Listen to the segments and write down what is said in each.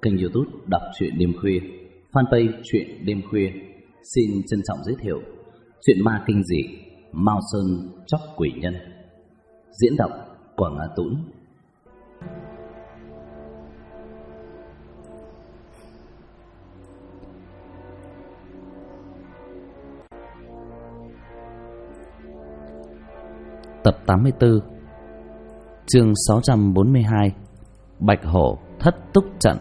kênh YouTube Đọc truyện đêm khuya, fanpage truyện đêm khuya xin trân trọng giới thiệu truyện ma kinh dị Mao Sơn Chóc Quỷ Nhân, diễn đọc Quảng Á Tũng. Tập 84, chương 642, Bạch Hổ thất túc trận.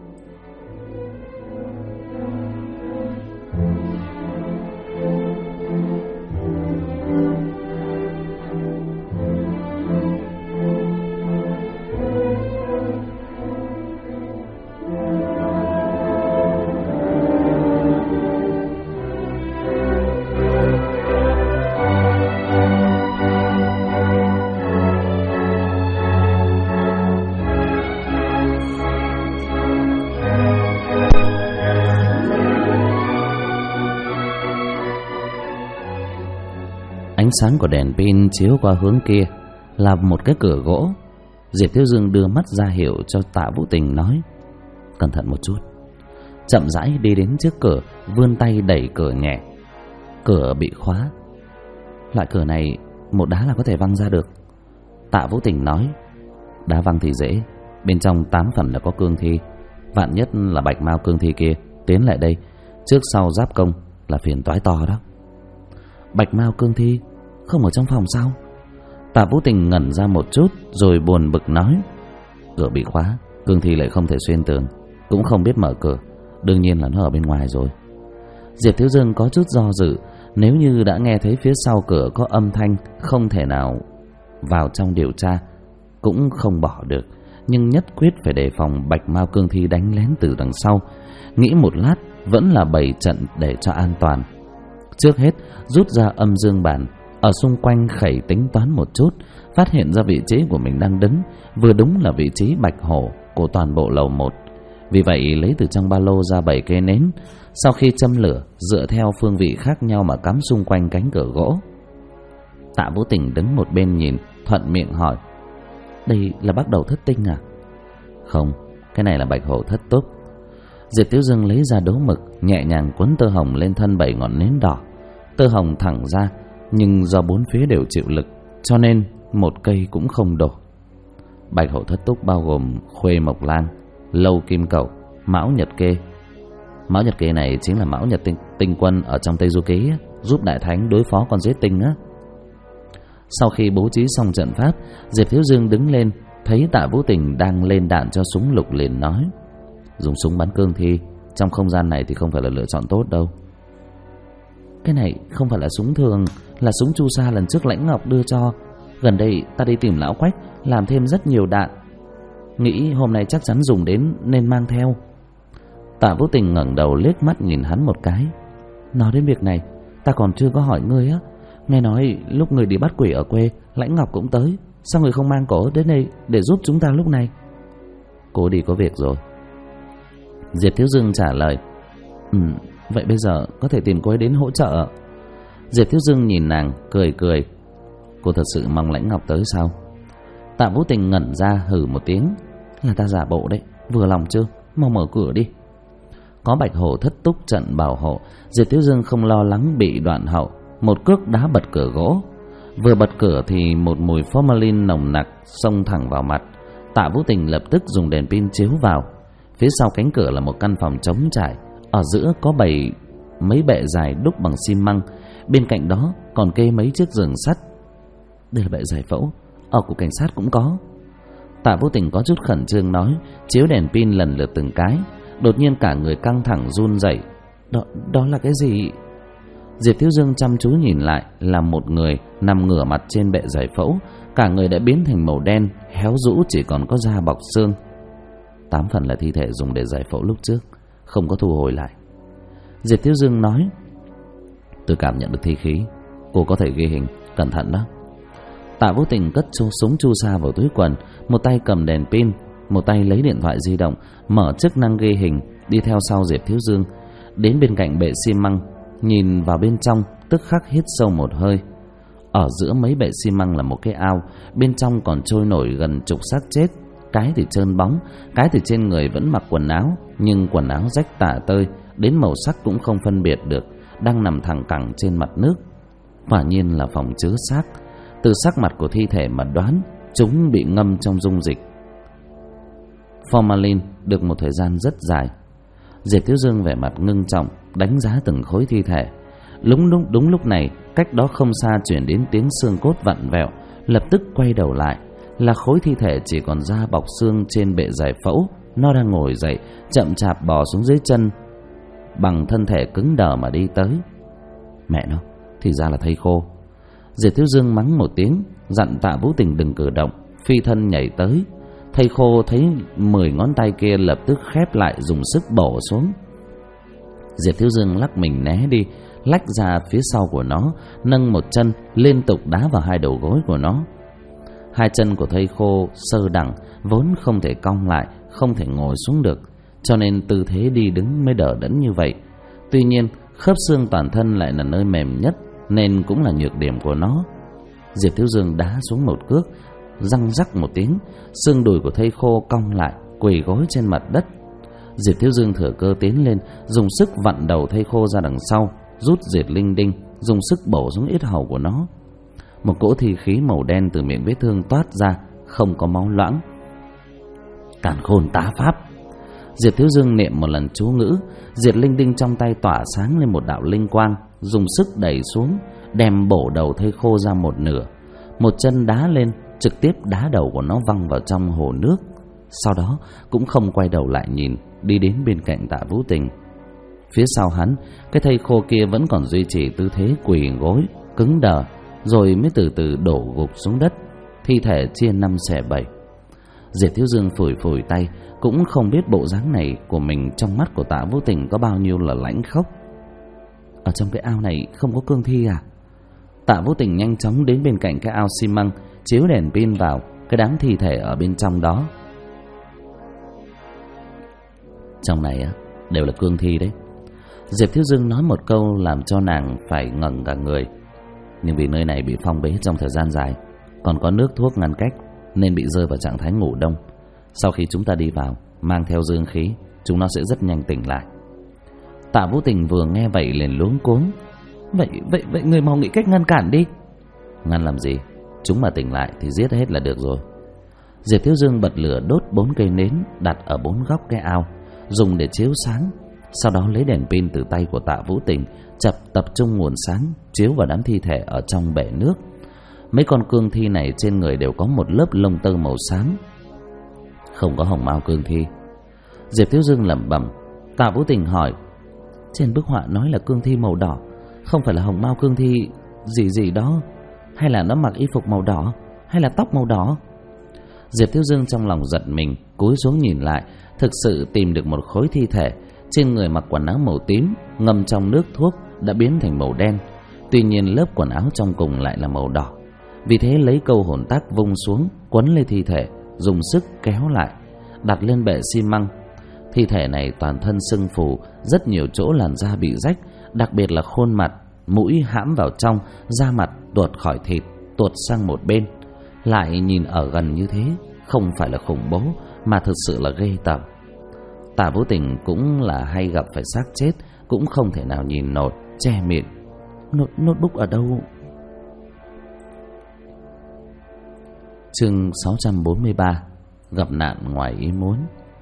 Ánh sáng của đèn pin chiếu qua hướng kia là một cái cửa gỗ. Diệp Thiếu Dương đưa mắt ra hiệu cho Tạ Vũ Tình, nói: cẩn thận một chút. Chậm rãi đi đến trước cửa, vươn tay đẩy cửa nhẹ. Cửa bị khóa. Loại cửa này một đá là có thể văng ra được. Tạ Vũ Tình nói: đá văng thì dễ, bên trong 8 phần là có cương thi. Vạn nhất là Bạch Mao cương thi kia tiến lại đây, trước sau giáp công là phiền toái to đó. Bạch Mao cương thi không ở trong phòng sao? Tạ Vũ Tình ngẩn ra một chút rồi buồn bực nói: cửa bị khóa, cương thi lại không thể xuyên tường, cũng không biết mở cửa, đương nhiên là nó ở bên ngoài rồi. Diệp Thiếu Dương có chút do dự, nếu như đã nghe thấy phía sau cửa có âm thanh, không thể nào vào trong điều tra, cũng không bỏ được, nhưng nhất quyết phải đề phòng Bạch Mao cương thi đánh lén từ đằng sau. Nghĩ một lát vẫn là bày trận để cho an toàn. Trước hết rút ra âm dương bản, ở xung quanh khẩy tính toán một chút, phát hiện ra vị trí của mình đang đứng vừa đúng là vị trí Bạch Hổ của toàn bộ lầu 1. Vì vậy lấy từ trong ba lô ra 7 cây nến, sau khi châm lửa dựa theo phương vị khác nhau mà cắm xung quanh cánh cửa gỗ. Tạ Vũ Tình đứng một bên nhìn, thuận miệng hỏi: đây là bắt đầu thất tinh à? Không, cái này là Bạch Hổ thất túc. Diệp Tiểu Dương lấy ra đấu mực, nhẹ nhàng quấn tơ hồng lên thân 7 ngọn nến đỏ. Tơ hồng thẳng ra, nhưng do bốn phía đều chịu lực, cho nên một cây cũng không đổ. Bạch Hổ thất túc bao gồm Khuê Mộc Lang, Lâu Kim Cẩu, Mão Nhật Kê. Mão Nhật Kê này chính là Mão Nhật tinh quân ở trong Tây Du Ký, giúp Đại Thánh đối phó con giết tinh á. Sau khi bố trí xong trận pháp, Diệp Thiếu Dương đứng lên, thấy Tạ Vũ Tình đang lên đạn cho súng lục liền nói: dùng súng bắn cương thi trong không gian này thì không phải là lựa chọn tốt đâu. Cái này không phải là súng thường, là súng chu sa lần trước Lãnh Ngọc đưa cho. Gần đây ta đi tìm lão Quách làm thêm rất nhiều đạn, nghĩ hôm nay chắc chắn dùng đến nên mang theo. Tạ Vũ Tình ngẩng đầu liếc mắt nhìn hắn một cái. Nói đến việc này, ta còn chưa có hỏi ngươi á. Nghe nói lúc người đi bắt quỷ ở quê, Lãnh Ngọc cũng tới, sao người không mang cổ đến đây để giúp chúng ta lúc này? Cô đi có việc rồi. Diệp Thiếu Dương trả lời: vậy bây giờ có thể tìm cô ấy đến hỗ trợ. Diệp Thiếu Dương nhìn nàng cười cười: cô thật sự mong Lãnh Ngọc tới sao? Tạ Vũ Tình ngẩn ra hừ một tiếng: là ta giả bộ đấy, vừa lòng chưa? Mau mở cửa đi. Có Bạch Hổ thất túc trận bảo hộ, Diệp Thiếu Dương không lo lắng bị đoạn hậu, một cước đá bật cửa gỗ. Vừa bật cửa thì một mùi formalin nồng nặc xông thẳng vào mặt. Tạ Vũ Tình lập tức dùng đèn pin chiếu vào. Phía sau cánh cửa là một căn phòng trống trải, ở giữa có bày mấy bệ dài đúc bằng xi măng, bên cạnh đó còn kê mấy chiếc giường sắt. Đây là bệ giải phẫu, ở cục cảnh sát cũng có. Tạ Vũ Tình có chút khẩn trương nói, chiếu đèn pin lần lượt từng cái. Đột nhiên cả người căng thẳng run rẩy. Đó là cái gì? Diệp Thiếu Dương chăm chú nhìn lại, là một người nằm ngửa mặt trên bệ giải phẫu, cả người đã biến thành màu đen, héo rũ, chỉ còn có da bọc xương. 8 phần là thi thể dùng để giải phẫu lúc trước, không có thu hồi lại. Diệp Thiếu Dương nói: tôi cảm nhận được thi khí, cô có thể ghi hình, cẩn thận đó. Tạ Vũ Tình cất súng chu sa vào túi quần, một tay cầm đèn pin, một tay lấy điện thoại di động, mở chức năng ghi hình, đi theo sau Diệp Thiếu Dương. Đến bên cạnh bệ xi măng, nhìn vào bên trong, tức khắc hít sâu một hơi. Ở giữa mấy bệ xi măng là một cái ao, bên trong còn trôi nổi gần chục xác chết, cái thì trơn bóng, cái thì trên người vẫn mặc quần áo, nhưng quần áo rách tả tơi, đến màu sắc cũng không phân biệt được, đang nằm thẳng cẳng trên mặt nước. Quả nhiên là phòng chứa xác. Từ sắc mặt của thi thể mà đoán chúng bị ngâm trong dung dịch formalin được một thời gian rất dài. Diệp Thiếu Dương vẻ mặt ngưng trọng đánh giá từng khối thi thể. Đúng lúc này, cách đó không xa chuyển đến tiếng xương cốt vặn vẹo. Lập tức quay đầu lại, là khối thi thể chỉ còn da bọc xương trên bệ giải phẫu. Nó đang ngồi dậy, chậm chạp bò xuống dưới chân, bằng thân thể cứng đờ mà đi tới. Mẹ nó, thì ra là thây khô. Diệp Thiếu Dương mắng một tiếng, dặn Tạ Vũ Tình đừng cử động, phi thân nhảy tới. Thây khô thấy 10 ngón tay kia lập tức khép lại, dùng sức bổ xuống. Diệp Thiếu Dương lắc mình né đi, lách ra phía sau của nó, nâng một chân liên tục đá vào hai đầu gối của nó. Hai chân của thây khô sơ đẳng, vốn không thể cong lại, không thể ngồi xuống được, cho nên tư thế đi đứng mới đỡ đẫn như vậy. Tuy nhiên khớp xương toàn thân lại là nơi mềm nhất, nên cũng là nhược điểm của nó. Diệp Thiếu Dương đá xuống một cước, răng rắc một tiếng, xương đùi của thây khô cong lại, quỳ gối trên mặt đất. Diệp Thiếu Dương thừa cơ tiến lên, dùng sức vặn đầu thây khô ra đằng sau, rút diệt linh đinh, dùng sức bổ xuống yết hầu của nó. Một cỗ thi khí màu đen từ miệng vết thương toát ra, không có máu loãng. Càn khôn tá pháp. Diệp Thiếu Dương niệm một lần chú ngữ, diệt linh đinh trong tay tỏa sáng lên một đạo linh quang, dùng sức đẩy xuống, đem bổ đầu thây khô ra một nửa. Một chân đá lên, trực tiếp đá đầu của nó văng vào trong hồ nước. Sau đó cũng không quay đầu lại nhìn, đi đến bên cạnh Tạ Vũ Tình. Phía sau hắn, cái thây khô kia vẫn còn duy trì tư thế quỳ gối, cứng đờ, rồi mới từ từ đổ gục xuống đất, thi thể chia 5 xẻ 7. Diệp Thiếu Dương phủi phủi tay, cũng không biết bộ dáng này của mình trong mắt của Tạ Vũ Tình có bao nhiêu là lãnh khốc. Ở trong cái ao này không có cương thi à? Tạ Vũ Tình nhanh chóng đến bên cạnh cái ao xi măng, chiếu đèn pin vào cái đám thi thể ở bên trong đó. Trong này á, đều là cương thi đấy. Diệp Thiếu Dương nói một câu làm cho nàng phải ngẩn cả người. Nhưng vì nơi này bị phong bế trong thời gian dài, còn có nước thuốc ngăn cách, nên bị rơi vào trạng thái ngủ đông. Sau khi chúng ta đi vào, mang theo dương khí, chúng nó sẽ rất nhanh tỉnh lại. Tạ Vũ Tình vừa nghe vậy liền luống cuống. Vậy người mau nghĩ cách ngăn cản đi. Ngăn làm gì? Chúng mà tỉnh lại thì giết hết là được rồi. Diệp Thiếu Dương bật lửa đốt 4 cây nến đặt ở 4 góc cái ao, dùng để chiếu sáng. Sau đó lấy đèn pin từ tay của Tạ Vũ Tình, tập trung nguồn sáng chiếu vào đám thi thể ở trong bể nước. Mấy con cương thi này trên người đều có một lớp lông tơ màu xám, không có hồng mao cương thi. Diệp Thiếu Dương lẩm bẩm. Tạ Vũ Tình hỏi: trên bức họa nói là cương thi màu đỏ, không phải là hồng mao cương thi gì đó, hay là nó mặc y phục màu đỏ, hay là tóc màu đỏ? Diệp Thiếu Dương trong lòng giật mình, cúi xuống nhìn lại, thực sự tìm được một khối thi thể, trên người mặc quần áo màu tím, ngâm trong nước thuốc đã biến thành màu đen. Tuy nhiên lớp quần áo trong cùng lại là màu đỏ. Vì thế lấy câu hồn tác vung xuống, quấn lên thi thể, dùng sức kéo lại, đặt lên bệ xi măng. Thi thể này toàn thân sưng phù, rất nhiều chỗ làn da bị rách, đặc biệt là khuôn mặt, mũi hãm vào trong, da mặt tuột khỏi thịt, tuột sang một bên. Lại nhìn ở gần như thế, không phải là khủng bố, mà thực sự là ghê tởm. Tạ Vũ Tình cũng là hay gặp phải xác chết, cũng không thể nào nhìn nổi, che miệng. Notebook ở đâu? Chương 643: gặp nạn ngoài ý muốn.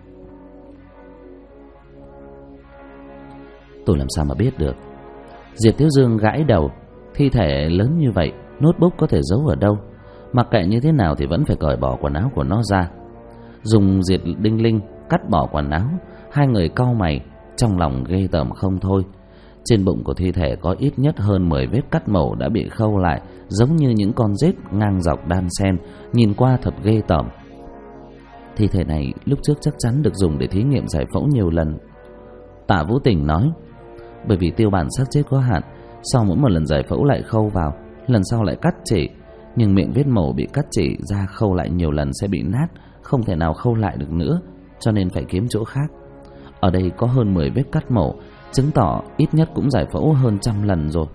Tôi làm sao mà biết được? Diệp Thiếu Dương gãi đầu. Thi thể lớn như vậy, notebook có thể giấu ở đâu? Mặc kệ như thế nào thì vẫn phải cởi bỏ quần áo của nó ra. Dùng diệt đinh linh cắt bỏ quần áo. Hai người cau mày, trong lòng ghê tởm không thôi. Trên bụng của thi thể có ít nhất hơn 10 vết cắt mổ đã bị khâu lại, giống như những con rết ngang dọc đan xen, nhìn qua thật ghê tởm. Thi thể này lúc trước chắc chắn được dùng để thí nghiệm giải phẫu nhiều lần. Tạ Vũ Tình nói. Bởi vì tiêu bản xác chết có hạn, sau mỗi một lần giải phẫu lại khâu vào, lần sau lại cắt chỉ. Nhưng miệng vết mổ bị cắt chỉ ra khâu lại nhiều lần sẽ bị nát, không thể nào khâu lại được nữa, cho nên phải kiếm chỗ khác. Ở đây có hơn 10 vết cắt mổ, chứng tỏ ít nhất cũng giải phẫu hơn 100 lần rồi.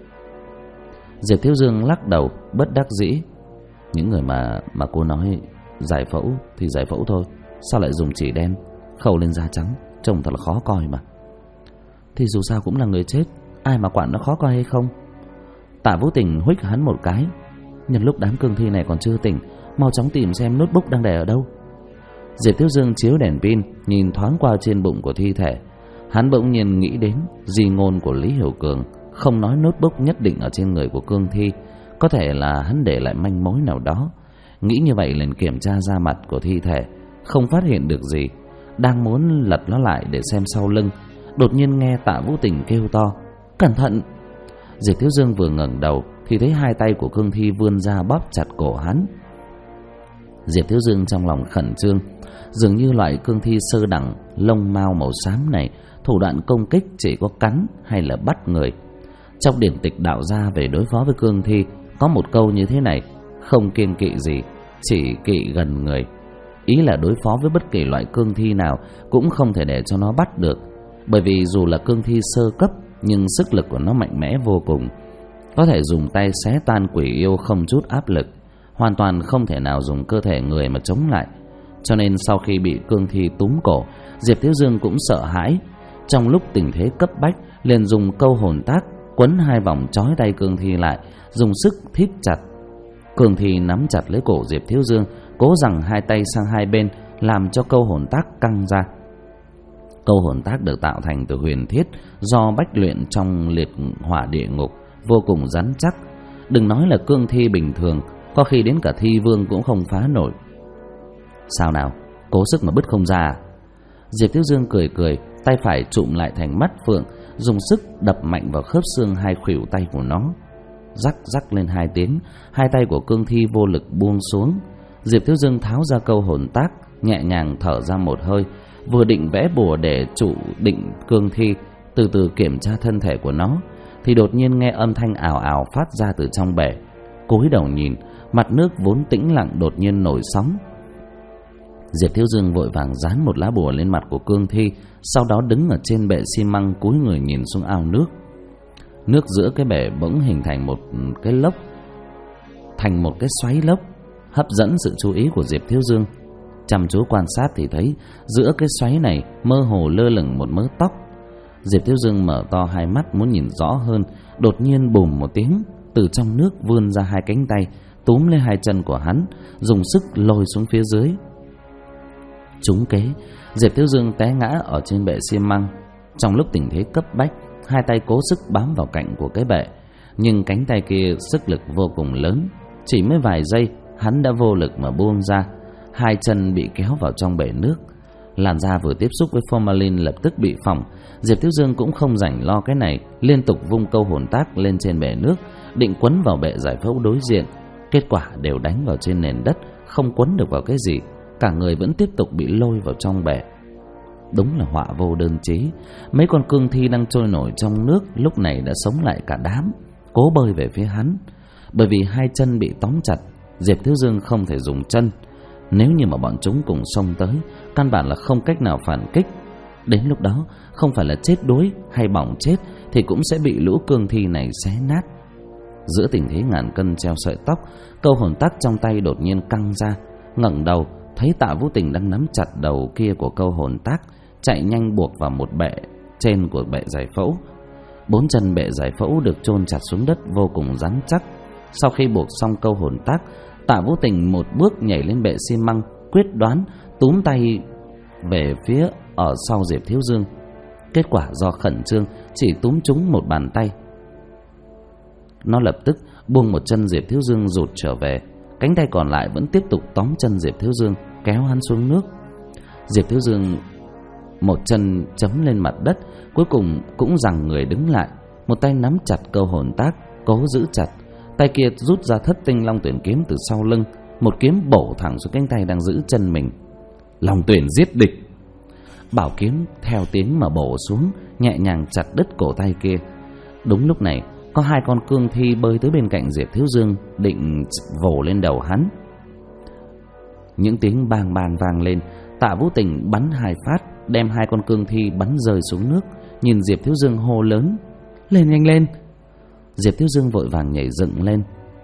Diệp Thiếu Dương lắc đầu bất đắc dĩ. Những người mà cô nói Giải phẫu thì giải phẫu thôi, sao lại dùng chỉ đen khâu lên da trắng, trông thật là khó coi mà. Thì dù sao cũng là người chết, ai mà quản nó khó coi hay không. Tạ Vũ Tình huých hắn một cái. Nhân lúc đám cương thi này còn chưa tỉnh, mau chóng tìm xem notebook đang để ở đâu. Diệp Thiếu Dương chiếu đèn pin nhìn thoáng qua trên bụng của thi thể. Hắn bỗng nhiên nghĩ đến di ngôn của Lý Hiểu Cường, không nói notebook nhất định ở trên người của cương thi, có thể là hắn để lại manh mối nào đó. Nghĩ như vậy liền kiểm tra da mặt của thi thể, không phát hiện được gì. Đang muốn lật nó lại để xem sau lưng, đột nhiên nghe Tạ Vũ Tình kêu to: "Cẩn thận!" Diệp Thiếu Dương vừa ngẩng đầu thì thấy hai tay của cương thi vươn ra bóp chặt cổ hắn. Diệp Thiếu Dương trong lòng khẩn trương, dường như loại cương thi sơ đẳng lông mao màu xám này thủ đoạn công kích chỉ có cắn hay là bắt người. Trong điển tịch đạo gia về đối phó với cương thi có một câu như thế này: không kiêng kỵ gì, chỉ kỵ gần người. Ý là đối phó với bất kỳ loại cương thi nào cũng không thể để cho nó bắt được, bởi vì dù là cương thi sơ cấp nhưng sức lực của nó mạnh mẽ vô cùng, có thể dùng tay xé tan quỷ yêu không chút áp lực, hoàn toàn không thể nào dùng cơ thể người mà chống lại. Cho nên sau khi bị cương thi túm cổ, Diệp Thiếu Dương cũng sợ hãi. Trong lúc tình thế cấp bách, liền dùng câu hồn tác quấn hai vòng trói tay cương thi lại, dùng sức thít chặt. Cương thi nắm chặt lấy cổ Diệp Thiếu Dương, cố giằng hai tay sang hai bên, làm cho câu hồn tác căng ra. Câu hồn tác được tạo thành từ huyền thiết do bách luyện trong liệt hỏa địa ngục, vô cùng rắn chắc. Đừng nói là cương thi bình thường, có khi đến cả thi vương cũng không phá nổi. Sao nào, cố sức mà bứt không ra? Diệp Thiếu Dương cười cười, tay phải trụm lại thành mắt phượng, dùng sức đập mạnh vào khớp xương hai khuỷu tay của nó. Rắc rắc lên hai tiếng, hai tay của cương thi vô lực buông xuống. Diệp Thiếu Dương tháo ra câu hồn tác, nhẹ nhàng thở ra một hơi, vừa định vẽ bùa để trụ định cương thi, từ từ kiểm tra thân thể của nó, thì đột nhiên nghe âm thanh ào ào phát ra từ trong bể. Cúi đầu nhìn, mặt nước vốn tĩnh lặng đột nhiên nổi sóng. Diệp Thiếu Dương vội vàng dán một lá bùa lên mặt của cương thi, sau đó đứng ở trên bệ xi măng cúi người nhìn xuống ao nước. Nước giữa cái bể bỗng hình thành một cái lốc, thành một cái xoáy lốc, hấp dẫn sự chú ý của Diệp Thiếu Dương. Chăm chú quan sát thì thấy giữa cái xoáy này mơ hồ lơ lửng một mớ tóc. Diệp Thiếu Dương mở to hai mắt muốn nhìn rõ hơn, đột nhiên bùm một tiếng, từ trong nước vươn ra hai cánh tay, túm lấy hai chân của hắn, dùng sức lôi xuống phía dưới. Trúng kế, Diệp Thiếu Dương té ngã ở trên bệ xi măng. Trong lúc tình thế cấp bách, hai tay cố sức bám vào cạnh của cái bệ, nhưng cánh tay kia sức lực vô cùng lớn, chỉ mới vài giây hắn đã vô lực mà buông ra. Hai chân bị kéo vào trong bể nước, làn da vừa tiếp xúc với formalin lập tức bị phỏng. Diệp Thiếu Dương cũng không rảnh lo cái này, liên tục vung câu hồn tác lên trên bể nước, định quấn vào bệ giải phẫu đối diện. Kết quả đều đánh vào trên nền đất, không quấn được vào cái gì, cả người vẫn tiếp tục bị lôi vào trong bể. Đúng là họa vô đơn chí. Mấy con cương thi đang trôi nổi trong nước lúc này đã sống lại cả đám, cố bơi về phía hắn. Bởi vì hai chân bị tóm chặt, Diệp Thiếu Dương không thể dùng chân. Nếu như mà bọn chúng cùng xông tới, căn bản là không cách nào phản kích. Đến lúc đó không phải là chết đuối hay bỏng chết thì cũng sẽ bị lũ cương thi này xé nát. Giữa tình thế ngàn cân treo sợi tóc, câu hồn tác trong tay đột nhiên căng ra. Ngẩng đầu thấy Tạ Vũ Tình đang nắm chặt đầu kia của câu hồn tác, chạy nhanh buộc vào một bệ trên của bệ giải phẫu. Bốn chân bệ giải phẫu được chôn chặt xuống đất vô cùng rắn chắc. Sau khi buộc xong câu hồn tác, Tạ Vũ Tình một bước nhảy lên bệ xi măng, quyết đoán túm tay về phía ở sau Diệp Thiếu Dương. Kết quả do khẩn trương chỉ túm trúng một bàn tay, nó lập tức buông một chân Diệp Thiếu Dương rụt trở về. Cánh tay còn lại vẫn tiếp tục tóm chân Diệp Thiếu Dương, kéo hắn xuống nước. Diệp Thiếu Dương một chân chấm lên mặt đất, cuối cùng cũng giằng người đứng lại, một tay nắm chặt câu hồn tác, cố giữ chặt. Tay kia rút ra Thất Tinh Long Tuyển kiếm từ sau lưng, một kiếm bổ thẳng xuống cánh tay đang giữ chân mình. Long Tuyển giết địch. Bảo kiếm theo tiếng mà bổ xuống, nhẹ nhàng chặt đứt cổ tay kia. Đúng lúc này, có hai con cương thi bơi tới bên cạnh Diệp Thiếu Dương, định vồ lên đầu hắn. Những tiếng bang bang vang lên, Tạ Vũ Tình bắn hai phát, đem hai con cương thi bắn rơi xuống nước. Nhìn Diệp Thiếu Dương hô lớn: "Lên nhanh lên!" Diệp Thiếu Dương vội vàng nhảy dựng lên,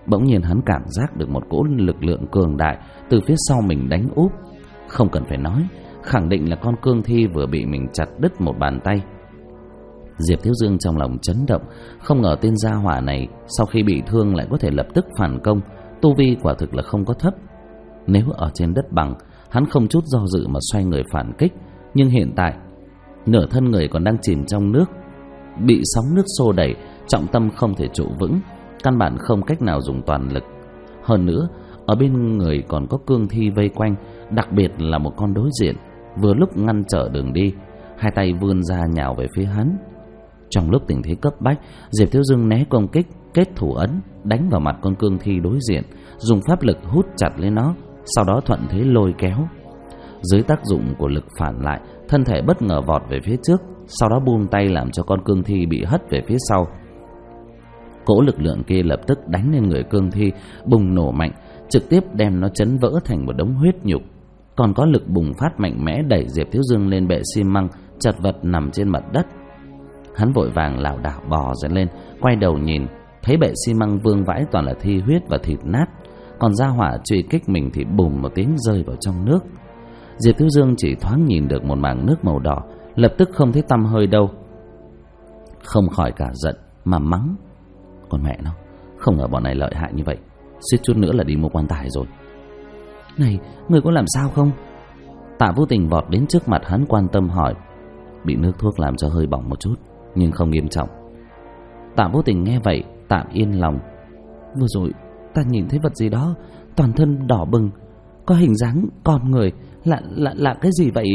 Bỗng nhiên hắn cảm giác được một cỗ lực lượng cường đại từ phía sau mình đánh úp. Không cần phải nói, khẳng định là con cương thi vừa bị mình chặt đứt một bàn tay. Diệp Thiếu Dương trong lòng chấn động, không ngờ tên gia hỏa này sau khi bị thương lại có thể lập tức phản công, tu vi quả thực là không có thấp. Nếu ở trên đất bằng, hắn không chút do dự mà xoay người phản kích, nhưng hiện tại nửa thân người còn đang chìm trong nước, bị sóng nước xô đẩy, trọng tâm không thể trụ vững, căn bản không cách nào dùng toàn lực. Hơn nữa, ở bên người còn có cương thi vây quanh, đặc biệt là một con đối diện vừa lúc ngăn trở đường đi, hai tay vươn ra nhào về phía hắn. Trong lúc tình thế cấp bách, Diệp Thiếu Dương né công kích, kết thủ ấn đánh vào mặt con cương thi đối diện, dùng pháp lực hút chặt lấy nó, sau đó thuận thế lôi kéo. Dưới tác dụng của lực phản lại, thân thể bất ngờ vọt về phía trước, sau đó buông tay làm cho con cương thi bị hất về phía sau. Cỗ lực lượng kia lập tức đánh lên người cương thi, bùng nổ mạnh, trực tiếp đem nó chấn vỡ thành một đống huyết nhục. Còn có lực bùng phát mạnh mẽ đẩy Diệp Thiếu Dương lên bệ xi măng, chật vật nằm trên mặt đất. Hắn vội vàng lảo đảo bò dậy lên, quay đầu nhìn, thấy bệ xi măng vương vãi toàn là thi huyết và thịt nát, còn gia hỏa truy kích mình thì bùm một tiếng rơi vào trong nước. Diệp Thiếu Dương chỉ thoáng nhìn được một mảng nước màu đỏ, lập tức không thấy tăm hơi đâu. Không khỏi cả giận mà mắng: con mẹ nó, không ngờ bọn này lợi hại như vậy, suýt chút nữa là đi mua quan tài rồi. Này, người có làm sao không? Tạ Vũ Tình vọt đến trước mặt hắn quan tâm hỏi. Bị nước thuốc làm cho hơi bỏng một chút, nhưng không nghiêm trọng. Tạ Vũ Tình nghe vậy tạm yên lòng. Vừa rồi ta nhìn thấy vật gì đó, toàn thân đỏ bừng, có hình dáng con người, là cái gì vậy?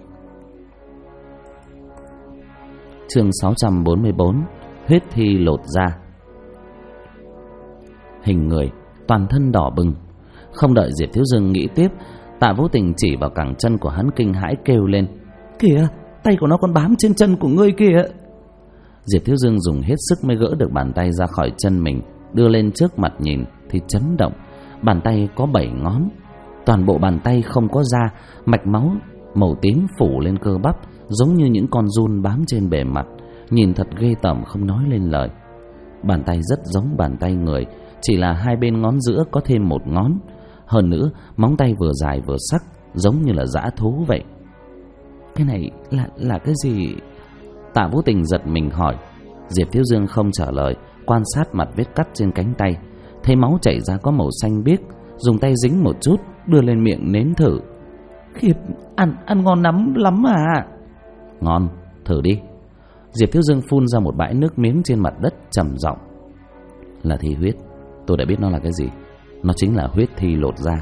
Chương 644, huyết thi lột da. Hình người, toàn thân đỏ bừng. Không đợi Diệp Thiếu Dương nghĩ tiếp, Tạ Vũ Tình chỉ vào cẳng chân của hắn kinh hãi kêu lên: kìa, tay của nó còn bám trên chân của ngươi kìa. Diệp Thiếu Dương dùng hết sức mới gỡ được bàn tay ra khỏi chân mình, đưa lên trước mặt nhìn thì chấn động. Bàn tay có 7 ngón, toàn bộ bàn tay không có da, mạch máu màu tím phủ lên cơ bắp, giống như những con giun bám trên bề mặt, nhìn thật ghê tởm không nói lên lời. Bàn tay rất giống bàn tay người, chỉ là hai bên ngón giữa có thêm một ngón. Hơn nữa, móng tay vừa dài vừa sắc, giống như là dã thú vậy. Cái này là cái gì? Tạ Vũ Tình giật mình hỏi. Diệp Thiếu Dương không trả lời, quan sát mặt vết cắt trên cánh tay, thấy máu chảy ra có màu xanh biếc, dùng tay dính một chút, đưa lên miệng nếm thử. Khiếp, ăn ngon lắm à? Ngon, thử đi. Diệp Thiếu Dương phun ra một bãi nước miếng trên mặt đất, trầm giọng: là thi huyết, tôi đã biết nó là cái gì. Nó chính là huyết thi lột da.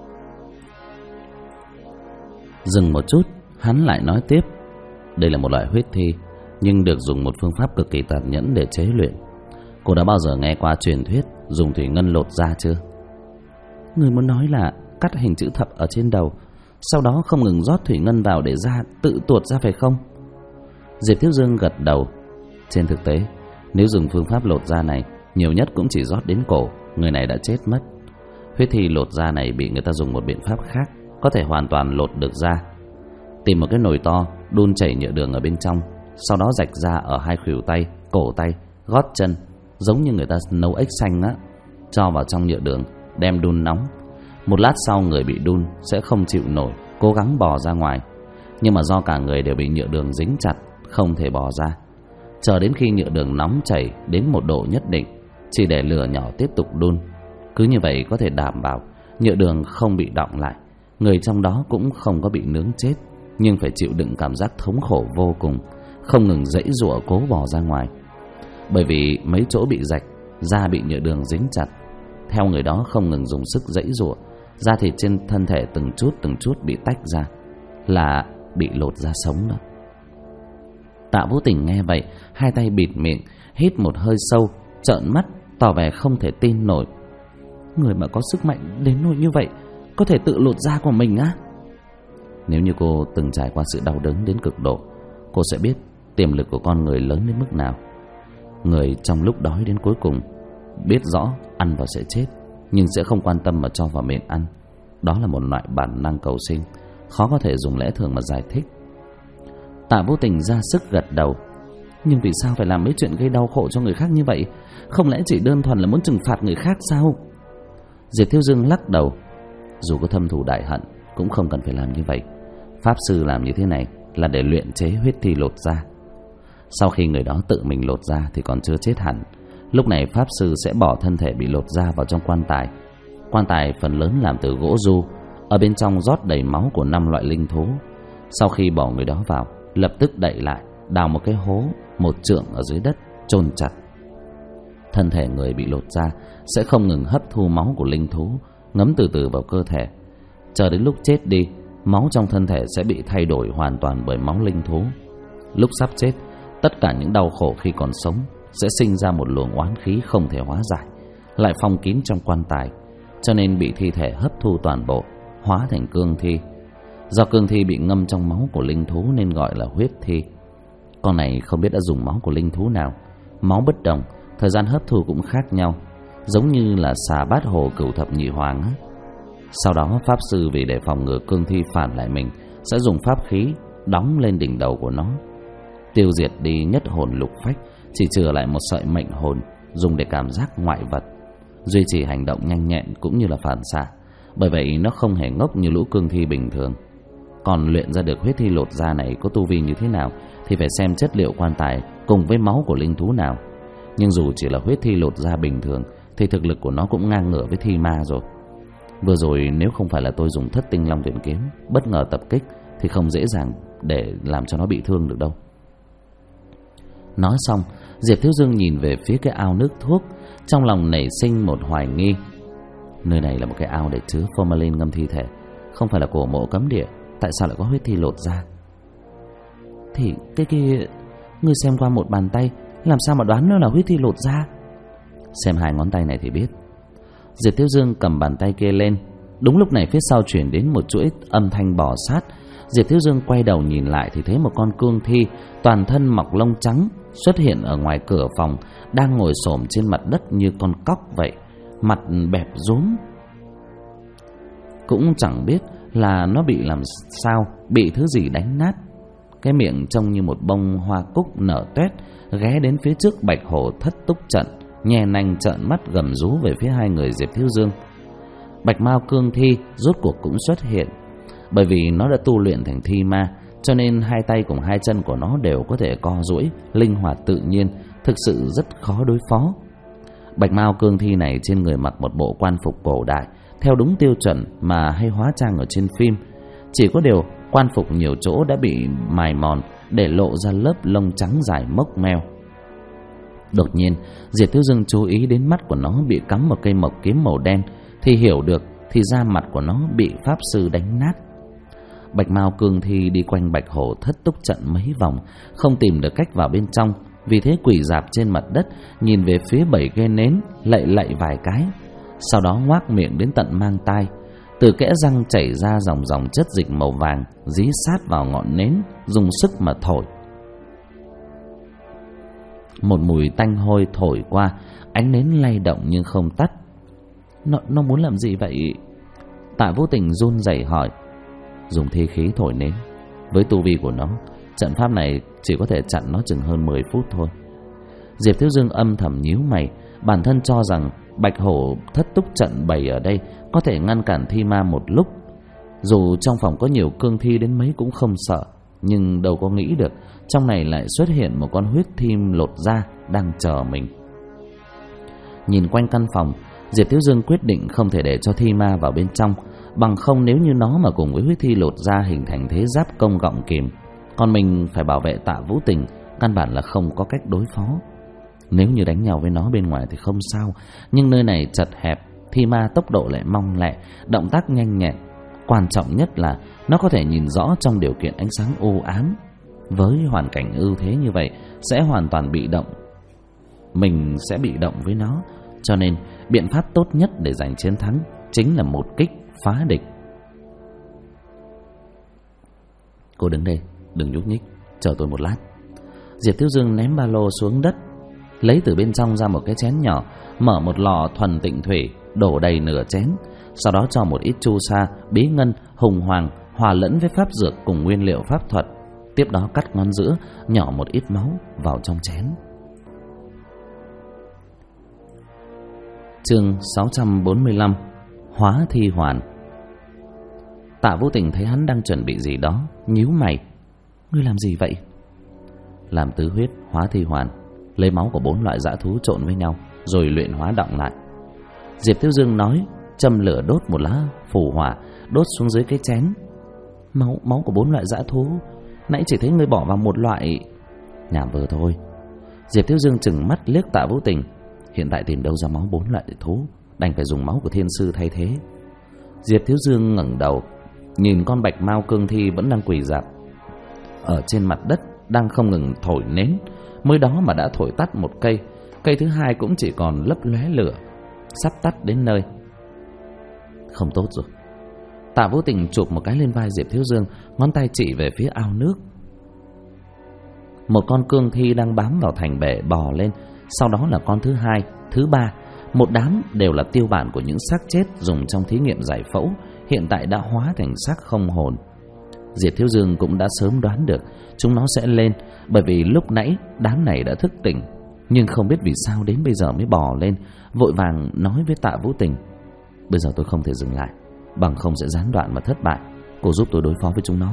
Dừng một chút, hắn lại nói tiếp: đây là một loại huyết thi, nhưng được dùng một phương pháp cực kỳ tàn nhẫn để chế luyện. Cô đã bao giờ nghe qua truyền thuyết dùng thủy ngân lột da chưa? Người muốn nói là cắt hình chữ thập ở trên đầu, sau đó không ngừng rót thủy ngân vào để da tự tuột ra phải không? Diệp Thiếu Dương gật đầu. Trên thực tế, nếu dùng phương pháp lột da này, nhiều nhất cũng chỉ rót đến cổ, người này đã chết mất. Huyết thi lột da này bị người ta dùng một biện pháp khác, có thể hoàn toàn lột được da. Tìm một cái nồi to, đun chảy nhựa đường ở bên trong, sau đó rạch da ở hai khuỷu tay, cổ tay, gót chân, giống như người ta nấu ếch xanh á, cho vào trong nhựa đường, đem đun nóng. Một lát sau người bị đun sẽ không chịu nổi, cố gắng bò ra ngoài, nhưng mà do cả người đều bị nhựa đường dính chặt, không thể bò ra. Chờ đến khi nhựa đường nóng chảy đến một độ nhất định, chỉ để lửa nhỏ tiếp tục đun. Cứ như vậy có thể đảm bảo nhựa đường không bị đọng lại, người trong đó cũng không có bị nướng chết, nhưng phải chịu đựng cảm giác thống khổ vô cùng, không ngừng giãy giụa cố bò ra ngoài. Bởi vì mấy chỗ bị rạch, da bị nhựa đường dính chặt, theo người đó không ngừng dùng sức giãy giụa, da thịt trên thân thể từng chút bị tách ra, là bị lột da sống đó. Tạ Vũ Tình nghe vậy, hai tay bịt miệng, hít một hơi sâu, trợn mắt, tỏ vẻ không thể tin nổi. Người mà có sức mạnh đến nỗi như vậy, có thể tự lột da của mình á? Nếu như cô từng trải qua sự đau đớn đến cực độ, cô sẽ biết tiềm lực của con người lớn đến mức nào. Người trong lúc đói đến cuối cùng, biết rõ ăn vào sẽ chết, nhưng sẽ không quan tâm mà cho vào miệng ăn. Đó là một loại bản năng cầu sinh, khó có thể dùng lẽ thường mà giải thích. Tạ Vũ Tình ra sức gật đầu. Nhưng vì sao phải làm mấy chuyện gây đau khổ cho người khác như vậy? Không lẽ chỉ đơn thuần là muốn trừng phạt người khác sao? Diệp Thiếu Dương lắc đầu. Dù có thâm thù đại hận cũng không cần phải làm như vậy. Pháp sư làm như thế này là để luyện chế huyết thi lột da. Sau khi người đó tự mình lột da thì còn chưa chết hẳn. Lúc này pháp sư sẽ bỏ thân thể bị lột da vào trong quan tài. Quan tài phần lớn làm từ gỗ du, ở bên trong rót đầy máu của 5 loại linh thú. Sau khi bỏ người đó vào, lập tức đậy lại, đào một cái hố 1 trượng ở dưới đất, chôn chặt. Thân thể người bị lột da sẽ không ngừng hấp thu máu của linh thú, ngấm từ từ vào cơ thể. Chờ đến lúc chết đi, máu trong thân thể sẽ bị thay đổi hoàn toàn bởi máu linh thú. Lúc sắp chết, tất cả những đau khổ khi còn sống sẽ sinh ra một luồng oán khí không thể hóa giải, lại phong kín trong quan tài, cho nên bị thi thể hấp thu toàn bộ, hóa thành cương thi. Do cương thi bị ngâm trong máu của linh thú nên gọi là huyết thi. Con này không biết đã dùng máu của linh thú nào. Máu bất đồng, thời gian hấp thu cũng khác nhau, giống như là xà bát hồ cửu thập nhị hoàng á. Sau đó pháp sư vì để phòng ngừa cương thi phản lại mình sẽ dùng pháp khí đóng lên đỉnh đầu của nó, tiêu diệt đi nhất hồn lục phách, chỉ chừa lại một sợi mệnh hồn dùng để cảm giác ngoại vật, duy trì hành động nhanh nhẹn cũng như là phản xạ. Bởi vậy nó không hề ngốc như lũ cương thi bình thường. Còn luyện ra được huyết thi lột da này có tu vi như thế nào thì phải xem chất liệu quan tài cùng với máu của linh thú nào. Nhưng dù chỉ là huyết thi lột da bình thường thì thực lực của nó cũng ngang ngửa với thi ma rồi. Vừa rồi nếu không phải là tôi dùng Thất Tinh Long Tuyển Kiếm bất ngờ tập kích thì không dễ dàng để làm cho nó bị thương được đâu. Nói xong, Diệp Thiếu Dương nhìn về phía cái ao nước thuốc, trong lòng nảy sinh một hoài nghi. Nơi này là một cái ao để chứa formalin ngâm thi thể, không phải là cổ mộ cấm địa, tại sao lại có huyết thi lột da? Thì cái kia, ngươi xem qua một bàn tay, làm sao mà đoán nó là huyết thi lột da? Xem 2 ngón tay này thì biết. Diệp Thiếu Dương cầm bàn tay kia lên. Đúng lúc này phía sau chuyển đến một chuỗi âm thanh bò sát. Diệp Thiếu Dương quay đầu nhìn lại thì thấy một con cương thi toàn thân mọc lông trắng xuất hiện ở ngoài cửa phòng, đang ngồi xổm trên mặt đất như con cóc vậy, mặt bẹp rúm. Cũng chẳng biết là nó bị làm sao, bị thứ gì đánh nát. Cái miệng trông như một bông hoa cúc nở toét, ghé đến phía trước Bạch Hổ Thất Túc Trận, nhè nanh trợn mắt gầm rú về phía 2 người Diệp Thiếu Dương. Bạch Mao cương thi rốt cuộc cũng xuất hiện. Bởi vì nó đã tu luyện thành thi ma, cho nên 2 tay cùng 2 chân của nó đều có thể co duỗi, linh hoạt tự nhiên, thực sự rất khó đối phó. Bạch Mao cương thi này trên người mặc một bộ quan phục cổ đại, theo đúng tiêu chuẩn mà hay hóa trang ở trên phim. Chỉ có điều quan phục nhiều chỗ đã bị mài mòn, để lộ ra lớp lông trắng dài mốc meo. Đột nhiên Diệp Thiếu Dương chú ý đến mắt của nó bị cắm một cây mộc kiếm màu đen, thì hiểu được thì ra mặt của nó bị pháp sư đánh nát. Bạch Mao cương thi đi quanh Bạch Hổ Thất Túc Trận mấy vòng, không tìm được cách vào bên trong, vì thế quỳ rạp trên mặt đất, nhìn về phía 7 cây nến, lạy vài cái, sau đó ngoác miệng đến tận mang tai. Từ kẽ răng chảy ra dòng dòng chất dịch màu vàng, dí sát vào ngọn nến, dùng sức mà thổi. Một mùi tanh hôi thổi qua, ánh nến lay động nhưng không tắt. Nó muốn làm gì vậy? Tạ Vũ Tình run rẩy hỏi. Dùng thi khí thổi nến. Với tu vi của nó, trận pháp này chỉ có thể chặn nó chừng hơn 10 phút thôi. Diệp Thiếu Dương âm thầm nhíu mày, bản thân cho rằng Bạch Hổ Thất Túc Trận bày ở đây có thể ngăn cản thi ma một lúc. Dù trong phòng có nhiều cương thi đến mấy cũng không sợ, nhưng đâu có nghĩ được trong này lại xuất hiện một con huyết thi lột da đang chờ mình. Nhìn quanh căn phòng, Diệp Thiếu Dương quyết định không thể để cho thi ma vào bên trong, bằng không nếu như nó mà cùng với huyết thi lột da hình thành thế giáp công gọng kìm, còn mình phải bảo vệ Tạ Vũ Tình, căn bản là không có cách đối phó. Nếu như đánh nhau với nó bên ngoài thì không sao, nhưng nơi này chật hẹp, thi ma tốc độ lại mong lẹ, động tác nhanh nhẹn. Quan trọng nhất là nó có thể nhìn rõ trong điều kiện ánh sáng u ám. Với hoàn cảnh ưu thế như vậy sẽ hoàn toàn bị động, mình sẽ bị động với nó. Cho nên biện pháp tốt nhất để giành chiến thắng chính là một kích phá địch. Cô đứng đây, đừng nhúc nhích, chờ tôi một lát. Diệp Thiếu Dương ném ba lô xuống đất, lấy từ bên trong ra một cái chén nhỏ, mở một lọ thuần tịnh thủy, đổ đầy nửa chén. Sau đó cho một ít chu sa, bí ngân, hùng hoàng hòa lẫn với pháp dược cùng nguyên liệu pháp thuật. Tiếp đó cắt ngón giữa, nhỏ một ít máu vào trong chén. Chương 645. Hóa thi hoàn. Tạ Vũ Tình thấy hắn đang chuẩn bị gì đó, nhíu mày. Ngươi làm gì vậy? Làm tứ huyết hóa thi hoàn, lấy máu của 4 loại dã thú trộn với nhau rồi luyện hóa đọng lại. Diệp Thiếu Dương nói, châm lửa đốt một lá phù hỏa, đốt xuống dưới cái chén. Máu của 4 loại dã thú? Nãy chỉ thấy ngươi bỏ vào một loại. Nhảm vừa thôi. Diệp Thiếu Dương trừng mắt liếc Tạ Vũ Tình. Hiện tại tìm đâu ra máu 4 loại thú, đành phải dùng máu của thiên sư thay thế. Diệp Thiếu Dương ngẩng đầu, nhìn con bạch mao cương thi vẫn đang quỳ rạp ở trên mặt đất, đang không ngừng thổi nến. Mới đó mà đã thổi tắt một cây, cây thứ hai cũng chỉ còn lấp lóe lửa, sắp tắt đến nơi. Không tốt rồi. Tạ Vũ Tình chụp một cái lên vai Diệp Thiếu Dương, ngón tay chỉ về phía ao nước. Một con cương thi đang bám vào thành bể bò lên, sau đó là con thứ hai, thứ ba. Một đám đều là tiêu bản của những xác chết dùng trong thí nghiệm giải phẫu, hiện tại đã hóa thành xác không hồn. Diệp Thiếu Dương cũng đã sớm đoán được chúng nó sẽ lên, bởi vì lúc nãy đám này đã thức tỉnh, nhưng không biết vì sao đến bây giờ mới bò lên. Vội vàng nói với Tạ Vũ Tình, bây giờ tôi không thể dừng lại, bằng không sẽ gián đoạn và thất bại. Cô giúp tôi đối phó với chúng nó.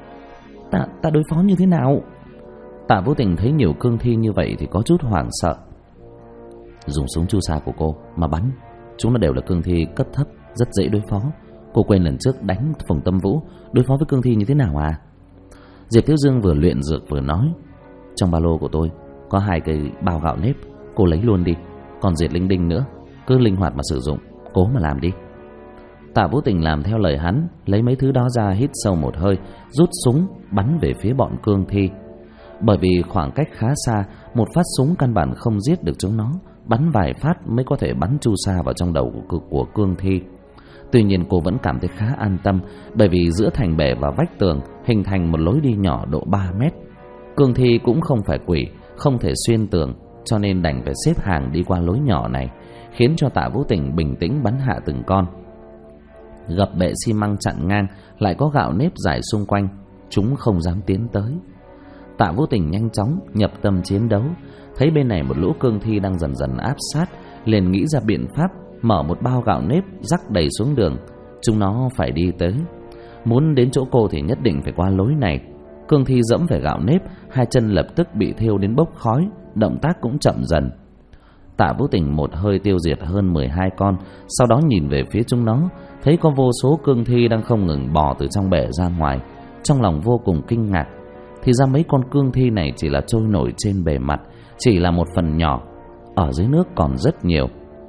Ta đối phó như thế nào? Tạ Vũ Tình thấy nhiều cương thi như vậy thì có chút hoảng sợ. Dùng súng chu sa của cô mà bắn, chúng nó đều là cương thi cấp thấp, rất dễ đối phó. Cô quên lần trước đánh Phùng Tâm Vũ, đối phó với cương thi như thế nào à? Diệp Thiếu Dương vừa luyện dược vừa nói, trong ba lô của tôi có 2 cây bao gạo nếp, cô lấy luôn đi. Còn diệt linh đinh nữa, cứ linh hoạt mà sử dụng, cố mà làm đi. Tạ Vũ Tình làm theo lời hắn, lấy mấy thứ đó ra, hít sâu một hơi, rút súng bắn về phía bọn cương thi. Bởi vì khoảng cách khá xa, một phát súng căn bản không giết được chúng nó, bắn vài phát mới có thể bắn chu sa vào trong đầu của cương thi. Tuy nhiên cô vẫn cảm thấy khá an tâm, bởi vì giữa thành bể và vách tường hình thành một lối đi nhỏ độ 3 mét. Cương thi cũng không phải quỷ, không thể xuyên tường, cho nên đành phải xếp hàng đi qua lối nhỏ này, khiến cho Tạ Vũ Tình bình tĩnh bắn hạ từng con. Gập bệ xi măng chặn ngang, lại có gạo nếp rải xung quanh, chúng không dám tiến tới. Tạ Vũ Tình nhanh chóng nhập tâm chiến đấu, thấy bên này một lũ cương thi đang dần dần áp sát, liền nghĩ ra biện pháp mở một bao gạo nếp rắc đầy xuống đường. Chúng nó phải đi tới, muốn đến chỗ cô thì nhất định phải qua lối này. Cương thi dẫm phải gạo nếp, 2 chân lập tức bị thiêu đến bốc khói, động tác cũng chậm dần. Tạ Vũ Tình một hơi tiêu diệt hơn 12 con, sau đó nhìn về phía chúng nó, thấy có vô số cương thi đang không ngừng bò từ trong bể ra ngoài. Trong lòng vô cùng kinh ngạc, thì ra mấy con cương thi này chỉ là trôi nổi trên bề mặt, chỉ là một phần nhỏ, ở dưới nước còn rất nhiều.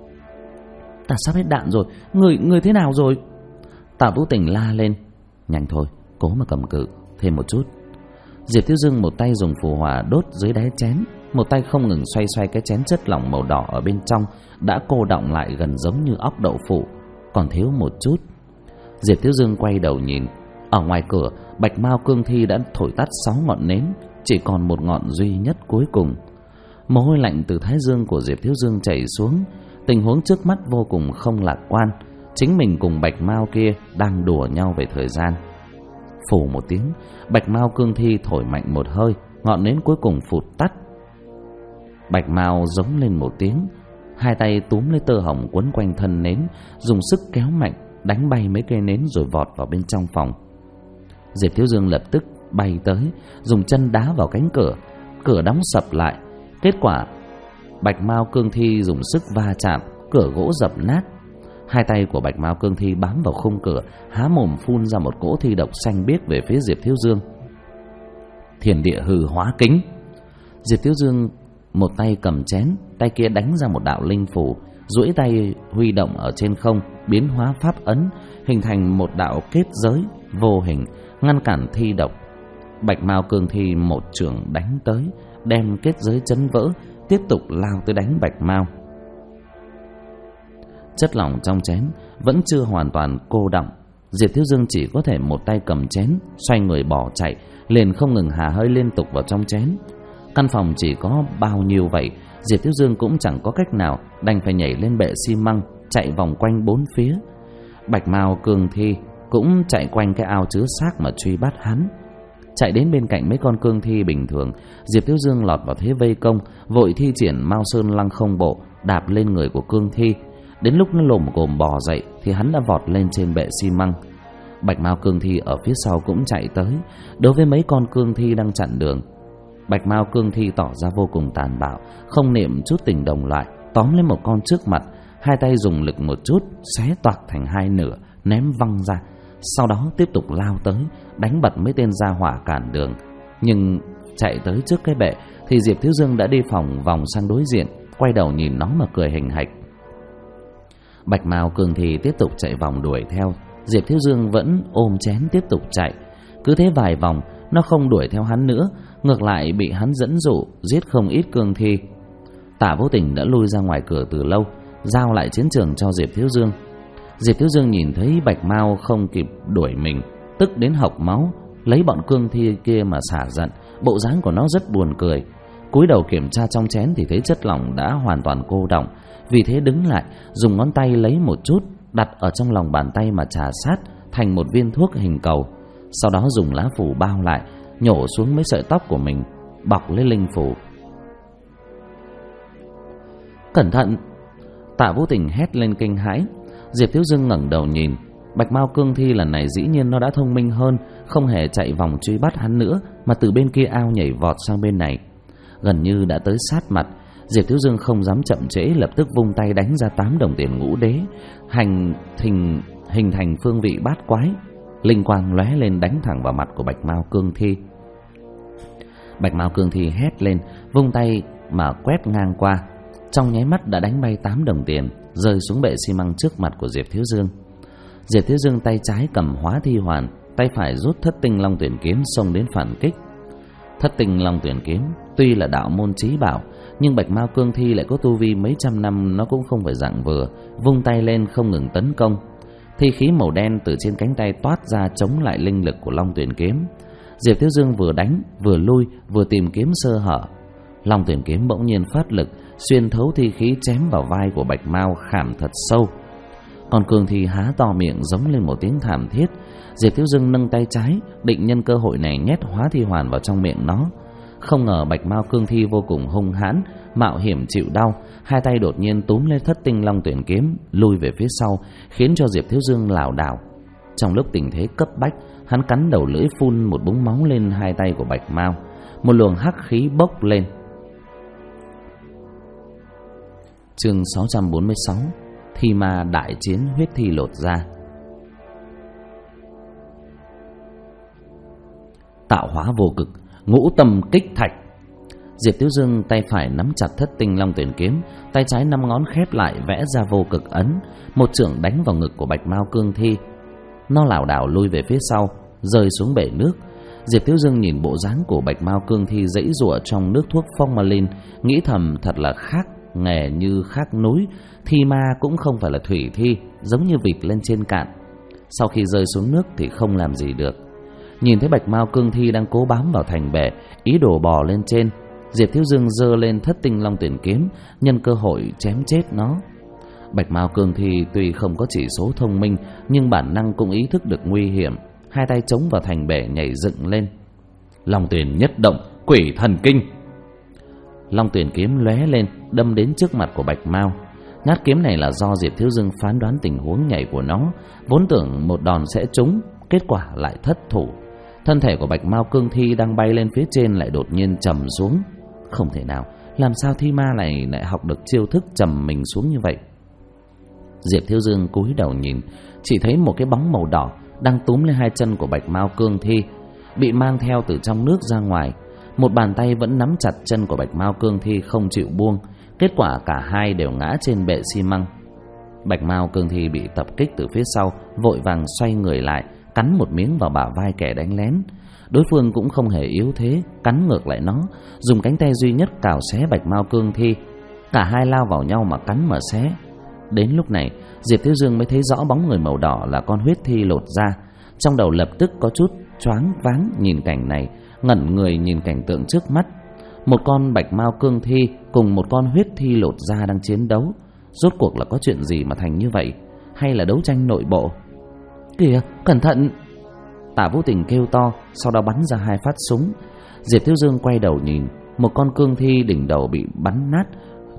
Ta sắp hết đạn rồi, người thế nào rồi? Tạ Vũ Tình la lên. Nhanh thôi, cố mà cầm cự thêm một chút. Diệp Thiếu Dương một tay dùng phù hỏa đốt dưới đáy chén, một tay không ngừng xoay xoay cái chén chất lỏng màu đỏ ở bên trong, đã cô đọng lại gần giống như óc đậu phụ, còn thiếu một chút. Diệp Thiếu Dương quay đầu nhìn, ở ngoài cửa bạch mao cương thi đã thổi tắt 6 ngọn nến, chỉ còn một ngọn duy nhất cuối cùng. Mồ hôi lạnh từ thái dương của Diệp Thiếu Dương chảy xuống. Tình huống trước mắt vô cùng không lạc quan, chính mình cùng bạch mao kia đang đùa nhau về thời gian. Phù một tiếng, bạch mao cương thi thổi mạnh một hơi, ngọn nến cuối cùng phụt tắt. Bạch mao giống lên một tiếng, 2 tay túm lấy tơ hồng quấn quanh thân nến, dùng sức kéo mạnh, đánh bay mấy cây nến rồi vọt vào bên trong phòng. Diệp Thiếu Dương lập tức bay tới, dùng chân đá vào cánh cửa, cửa đóng sập lại. Kết quả bạch mao cương thi dùng sức va chạm, cửa gỗ dập nát. 2 tay của bạch mao cương thi bám vào khung cửa, há mồm phun ra một cỗ thi độc xanh biếc về phía Diệp Thiếu Dương. Thiên địa hư hóa kính. Diệp Thiếu Dương một tay cầm chén, tay kia đánh ra một đạo linh phù, duỗi tay huy động ở trên không, biến hóa pháp ấn, hình thành một đạo kết giới vô hình ngăn cản thi độc. Bạch mao cương thi một chưởng đánh tới, đem kết giới chấn vỡ, tiếp tục lao tới đánh bạch mao. Chất lỏng trong chén vẫn chưa hoàn toàn cô đọng, Diệp Thiếu Dương chỉ có thể một tay cầm chén, xoay người bỏ chạy, liền không ngừng hà hơi liên tục vào trong chén. Căn phòng chỉ có bao nhiêu vậy, Diệp Thiếu Dương cũng chẳng có cách nào, đành phải nhảy lên bệ xi măng, chạy vòng quanh 4 phía. Bạch mao cương thi cũng chạy quanh cái ao chứa xác mà truy bắt hắn. Chạy đến bên cạnh mấy con cương thi bình thường, Diệp Thiếu Dương lọt vào thế vây công, vội thi triển Mao Sơn Lăng Không Bộ, đạp lên người của cương thi, Đến lúc nó lồm cồm bò dậy thì hắn đã vọt lên trên bệ xi măng. Bạch Mao cương thi ở phía sau cũng chạy tới. Đối với mấy con cương thi đang chặn đường, Bạch Mao cương thi tỏ ra vô cùng tàn bạo, không niệm chút tình đồng loại, tóm lấy một con trước mặt, hai tay dùng lực một chút xé toạc thành hai nửa, ném văng ra. Sau đó tiếp tục lao tới, đánh bật mấy tên gia hỏa cản đường. Nhưng chạy tới trước cái bệ thì Diệp Thiếu Dương đã đi vòng sang đối diện, quay đầu nhìn nó mà cười hình hạch. Bạch Mao cương thi tiếp tục chạy vòng đuổi theo. Diệp Thiếu Dương vẫn ôm chén tiếp tục chạy. Cứ thế vài vòng, nó không đuổi theo hắn nữa, ngược lại bị hắn dẫn dụ giết không ít cương thi. Tạ Vô Tình đã lui ra ngoài cửa từ lâu, giao lại chiến trường cho Diệp Thiếu Dương. Diệp Thiếu Dương nhìn thấy Bạch Mao không kịp đuổi mình, tức đến hộc máu, lấy bọn cương thi kia mà xả giận. Bộ dáng của nó rất buồn cười. Cúi đầu kiểm tra trong chén thì thấy chất lỏng đã hoàn toàn cô đọng, vì thế đứng lại, dùng ngón tay lấy một chút, đặt ở trong lòng bàn tay mà trà sát thành một viên thuốc hình cầu. Sau đó dùng lá phủ bao lại, nhổ xuống mấy sợi tóc của mình, bọc lấy linh phủ. Cẩn thận! Tạ Vô Tình hét lên kinh hãi. Diệp Thiếu Dương ngẩng đầu nhìn. Bạch Mao cương thi lần này dĩ nhiên nó đã thông minh hơn, không hề chạy vòng truy bắt hắn nữa, mà từ bên kia ao nhảy vọt sang bên này. Gần như đã tới sát mặt, Diệp Thiếu Dương không dám chậm trễ, lập tức vung tay đánh ra 8 đồng tiền ngũ đế, hình thành phương vị bát quái. Linh quang lóe lên đánh thẳng vào mặt của Bạch Mao cương thi. Bạch Mao cương thi hét lên, vung tay mà quét ngang qua, trong nháy mắt đã đánh bay 8 đồng tiền, rơi xuống bệ xi măng trước mặt của Diệp Thiếu Dương. Diệp Thiếu Dương tay trái cầm Hóa Thi Hoàn, tay phải rút Thất Tinh Long Tuyển Kiếm xông đến phản kích. Thất Tinh Long Tuyển Kiếm tuy là đạo môn chí bảo, nhưng Bạch Mao cương thi lại có tu vi mấy trăm năm, nó cũng không phải dạng vừa, vung tay lên không ngừng tấn công. Thi khí màu đen từ trên cánh tay toát ra chống lại linh lực của Long Tuyển Kiếm. Diệp Thiếu Dương vừa đánh vừa lui, vừa tìm kiếm sơ hở. Long Tuyển Kiếm bỗng nhiên phát lực, xuyên thấu thi khí chém vào vai của Bạch Mao, khảm thật sâu. Còn cương thi há to miệng giống lên một tiếng thảm thiết. Diệp Thiếu Dương nâng tay trái, định nhân cơ hội này nhét Hóa Thi Hoàn vào trong miệng nó. Không ngờ Bạch Mao cương thi vô cùng hung hãn, mạo hiểm chịu đau, hai tay đột nhiên túm lên Thất Tinh Long Tuyển Kiếm, lui về phía sau, khiến cho Diệp Thiếu Dương lảo đảo. Trong lúc tình thế cấp bách, hắn cắn đầu lưỡi phun một búng máu lên hai tay của Bạch Mao. Một luồng hắc khí bốc lên. Chương 646: Thi ma đại chiến huyết thi lột da. Tạo hóa vô cực, ngũ tâm kích thạch. Diệp Thiếu Dương tay phải nắm chặt Thất Tinh Long Tuyển Kiếm, tay trái 5 ngón khép lại vẽ ra vô cực ấn, một chưởng đánh vào ngực của Bạch Mao cương thi. Nó lảo đảo lui về phía sau, rơi xuống bể nước. Diệp Thiếu Dương nhìn bộ dáng của Bạch Mao cương thi giãy giụa trong nước thuốc formalin, nghĩ thầm thật là khác nghề như khác núi. Thi ma cũng không phải là thủy thi, giống như vịt lên trên cạn, sau khi rơi xuống nước thì không làm gì được. Nhìn thấy Bạch Mao cương thi đang cố bám vào thành bể, ý đồ bò lên trên, Diệp Thiếu Dương giơ lên Thất Tinh Long Tuyển Kiếm, nhân cơ hội chém chết nó. Bạch Mao cương thi tuy không có chỉ số thông minh, nhưng bản năng cũng ý thức được nguy hiểm, hai tay chống vào thành bể nhảy dựng lên. Long Tuyển nhất động, quỷ thần kinh. Long Tuyển Kiếm lóe lên, đâm đến trước mặt của Bạch Mao. Nhát kiếm này là do Diệp Thiếu Dương phán đoán tình huống nhảy của nó, vốn tưởng một đòn sẽ trúng, kết quả lại thất thủ. Thân thể của Bạch Mao cương thi đang bay lên phía trên lại đột nhiên trầm xuống. Không thể nào, làm sao thi ma này lại học được chiêu thức trầm mình xuống như vậy? Diệp Thiếu Dương cúi đầu nhìn, chỉ thấy một cái bóng màu đỏ đang túm lên hai chân của Bạch Mao cương thi, bị mang theo từ trong nước ra ngoài. Một bàn tay vẫn nắm chặt chân của Bạch Mao cương thi không chịu buông. Kết quả cả hai đều ngã trên bệ xi măng. Bạch Mao cương thi bị tập kích từ phía sau, vội vàng xoay người lại, cắn một miếng vào bả vai kẻ đánh lén. Đối phương cũng không hề yếu thế, cắn ngược lại nó, dùng cánh tay duy nhất cào xé Bạch Mao cương thi. Cả hai lao vào nhau mà cắn mà xé. Đến lúc này, Diệp Thiếu Dương mới thấy rõ bóng người màu đỏ là con huyết thi lột da. Trong đầu lập tức có chút choáng váng nhìn cảnh này, ngẩn người nhìn cảnh tượng trước mắt. Một con Bạch Mao cương thi cùng một con huyết thi lột da đang chiến đấu. Rốt cuộc là có chuyện gì mà thành như vậy? Hay là đấu tranh nội bộ? Kìa, cẩn thận! Tạ Vô Tình kêu to, sau đó bắn ra 2 phát súng. Diệp Thiếu Dương quay đầu nhìn, một con cương thi đỉnh đầu bị bắn nát,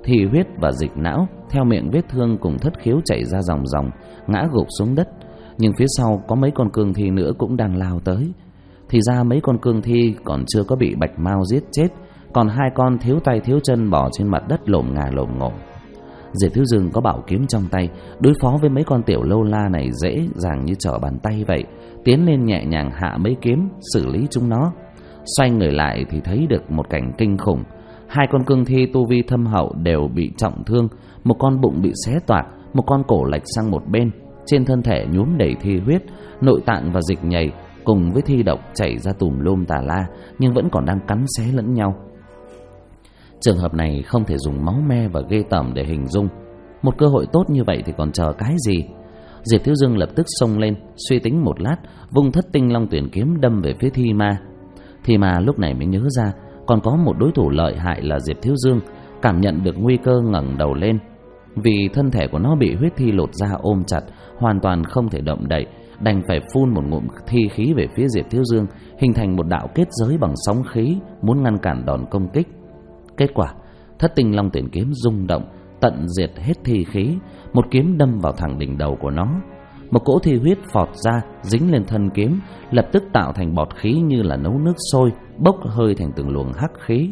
thì huyết và dịch não theo miệng vết thương cùng thất khiếu chảy ra ròng ròng, ngã gục xuống đất. Nhưng phía sau có mấy con cương thi nữa cũng đang lao tới. Thì ra mấy con cương thi còn chưa có bị Bạch Mao giết chết, còn hai con thiếu tay thiếu chân bò trên mặt đất lổm ngà lổm ngổm. Diệp Thiếu Dương có bảo kiếm trong tay, đối phó với mấy con tiểu lâu la này dễ dàng như trở bàn tay vậy, tiến lên nhẹ nhàng hạ mấy kiếm xử lý chúng nó. Xoay người lại thì thấy được một cảnh kinh khủng. Hai con cương thi tu vi thâm hậu đều bị trọng thương, một con bụng bị xé toạc, một con cổ lệch sang một bên, trên thân thể nhuốm đầy thi huyết, nội tạng và dịch nhầy cùng với thi độc chảy ra tùm lum tà la, nhưng vẫn còn đang cắn xé lẫn nhau. Trường hợp này không thể dùng máu me và ghê tởm để hình dung. Một cơ hội tốt như vậy thì còn chờ cái gì? Diệp Thiếu Dương lập tức xông lên, suy tính một lát, vung Thất Tinh Long Tuyển kiếm đâm về phía Thi Ma. Thi Ma lúc này mới nhớ ra còn có một đối thủ lợi hại là Diệp Thiếu Dương, cảm nhận được nguy cơ ngẩng đầu lên. Vì thân thể của nó bị huyết thi lột ra ôm chặt, hoàn toàn không thể động đậy, đành phải phun một ngụm thi khí về phía Diệp Thiếu Dương, hình thành một đạo kết giới bằng sóng khí, muốn ngăn cản đòn công kích. Kết quả, Thất Tinh Long Tuyển kiếm rung động, tận diệt hết thi khí, một kiếm đâm vào thẳng đỉnh đầu của nó. Một cỗ thi huyết phọt ra, dính lên thân kiếm, lập tức tạo thành bọt khí như là nấu nước sôi, bốc hơi thành từng luồng hắc khí.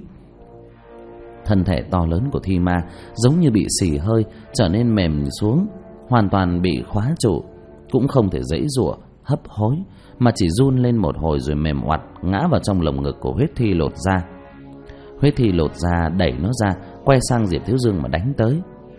Thân thể to lớn của Thi Ma giống như bị xì hơi, trở nên mềm xuống, hoàn toàn bị khóa trụ, cũng không thể giãy giụa, hấp hối, mà chỉ run lên một hồi rồi mềm oặt ngã vào trong lồng ngực của huyết thi lột ra. Huyết thi lột ra đẩy nó ra, quay sang Diệp Thiếu Dương mà đánh tới.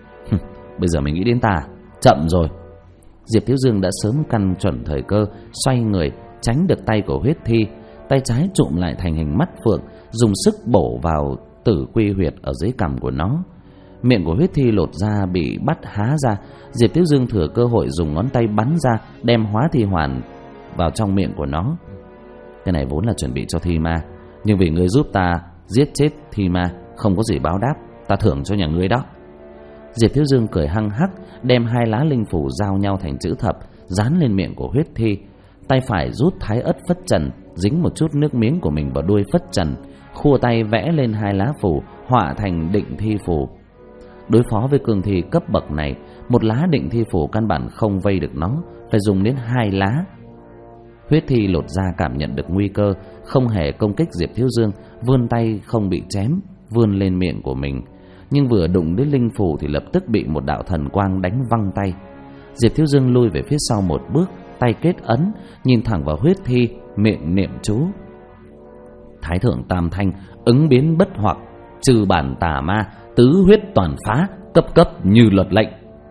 Bây giờ mình nghĩ đến ta, chậm rồi. Diệp Thiếu Dương đã sớm căn chuẩn thời cơ, xoay người tránh được tay của huyết thi, tay trái trụm lại thành hình mắt phượng, dùng sức bổ vào tử quy huyệt ở dưới cằm của nó. Miệng của huyết thi lột ra bị bắt há ra, Diệp Thiếu Dương thừa cơ hội dùng ngón tay bắn ra, đem hóa thi hoàn vào trong miệng của nó. Cái này vốn là chuẩn bị cho Thi Ma, nhưng vì ngươi giúp ta giết chết Thi Ma, không có gì báo đáp, ta thưởng cho nhà ngươi đó. Diệp Thiếu Dương cười hăng hắc, đem hai lá linh phủ giao nhau thành chữ thập, dán lên miệng của huyết thi. Tay phải rút thái ất phất trần, dính một chút nước miếng của mình vào đuôi phất trần, khua tay vẽ lên hai lá phủ, họa thành định thi phủ. Đối phó với cương thi cấp bậc này, một lá định thi phủ căn bản không vây được nó, phải dùng đến hai lá. Huyết thi lột ra cảm nhận được nguy cơ, không hề công kích Diệp Thiếu Dương, vươn tay không bị chém, vươn lên miệng của mình. Nhưng vừa đụng đến linh phủ thì lập tức bị một đạo thần quang đánh văng tay. Diệp Thiếu Dương lui về phía sau một bước, tay kết ấn, nhìn thẳng vào huyết thi, miệng niệm chú. Thái thượng tam thanh, ứng biến bất hoặc, trừ bản tà ma, tứ huyết toàn phá, cấp cấp như luật lệnh.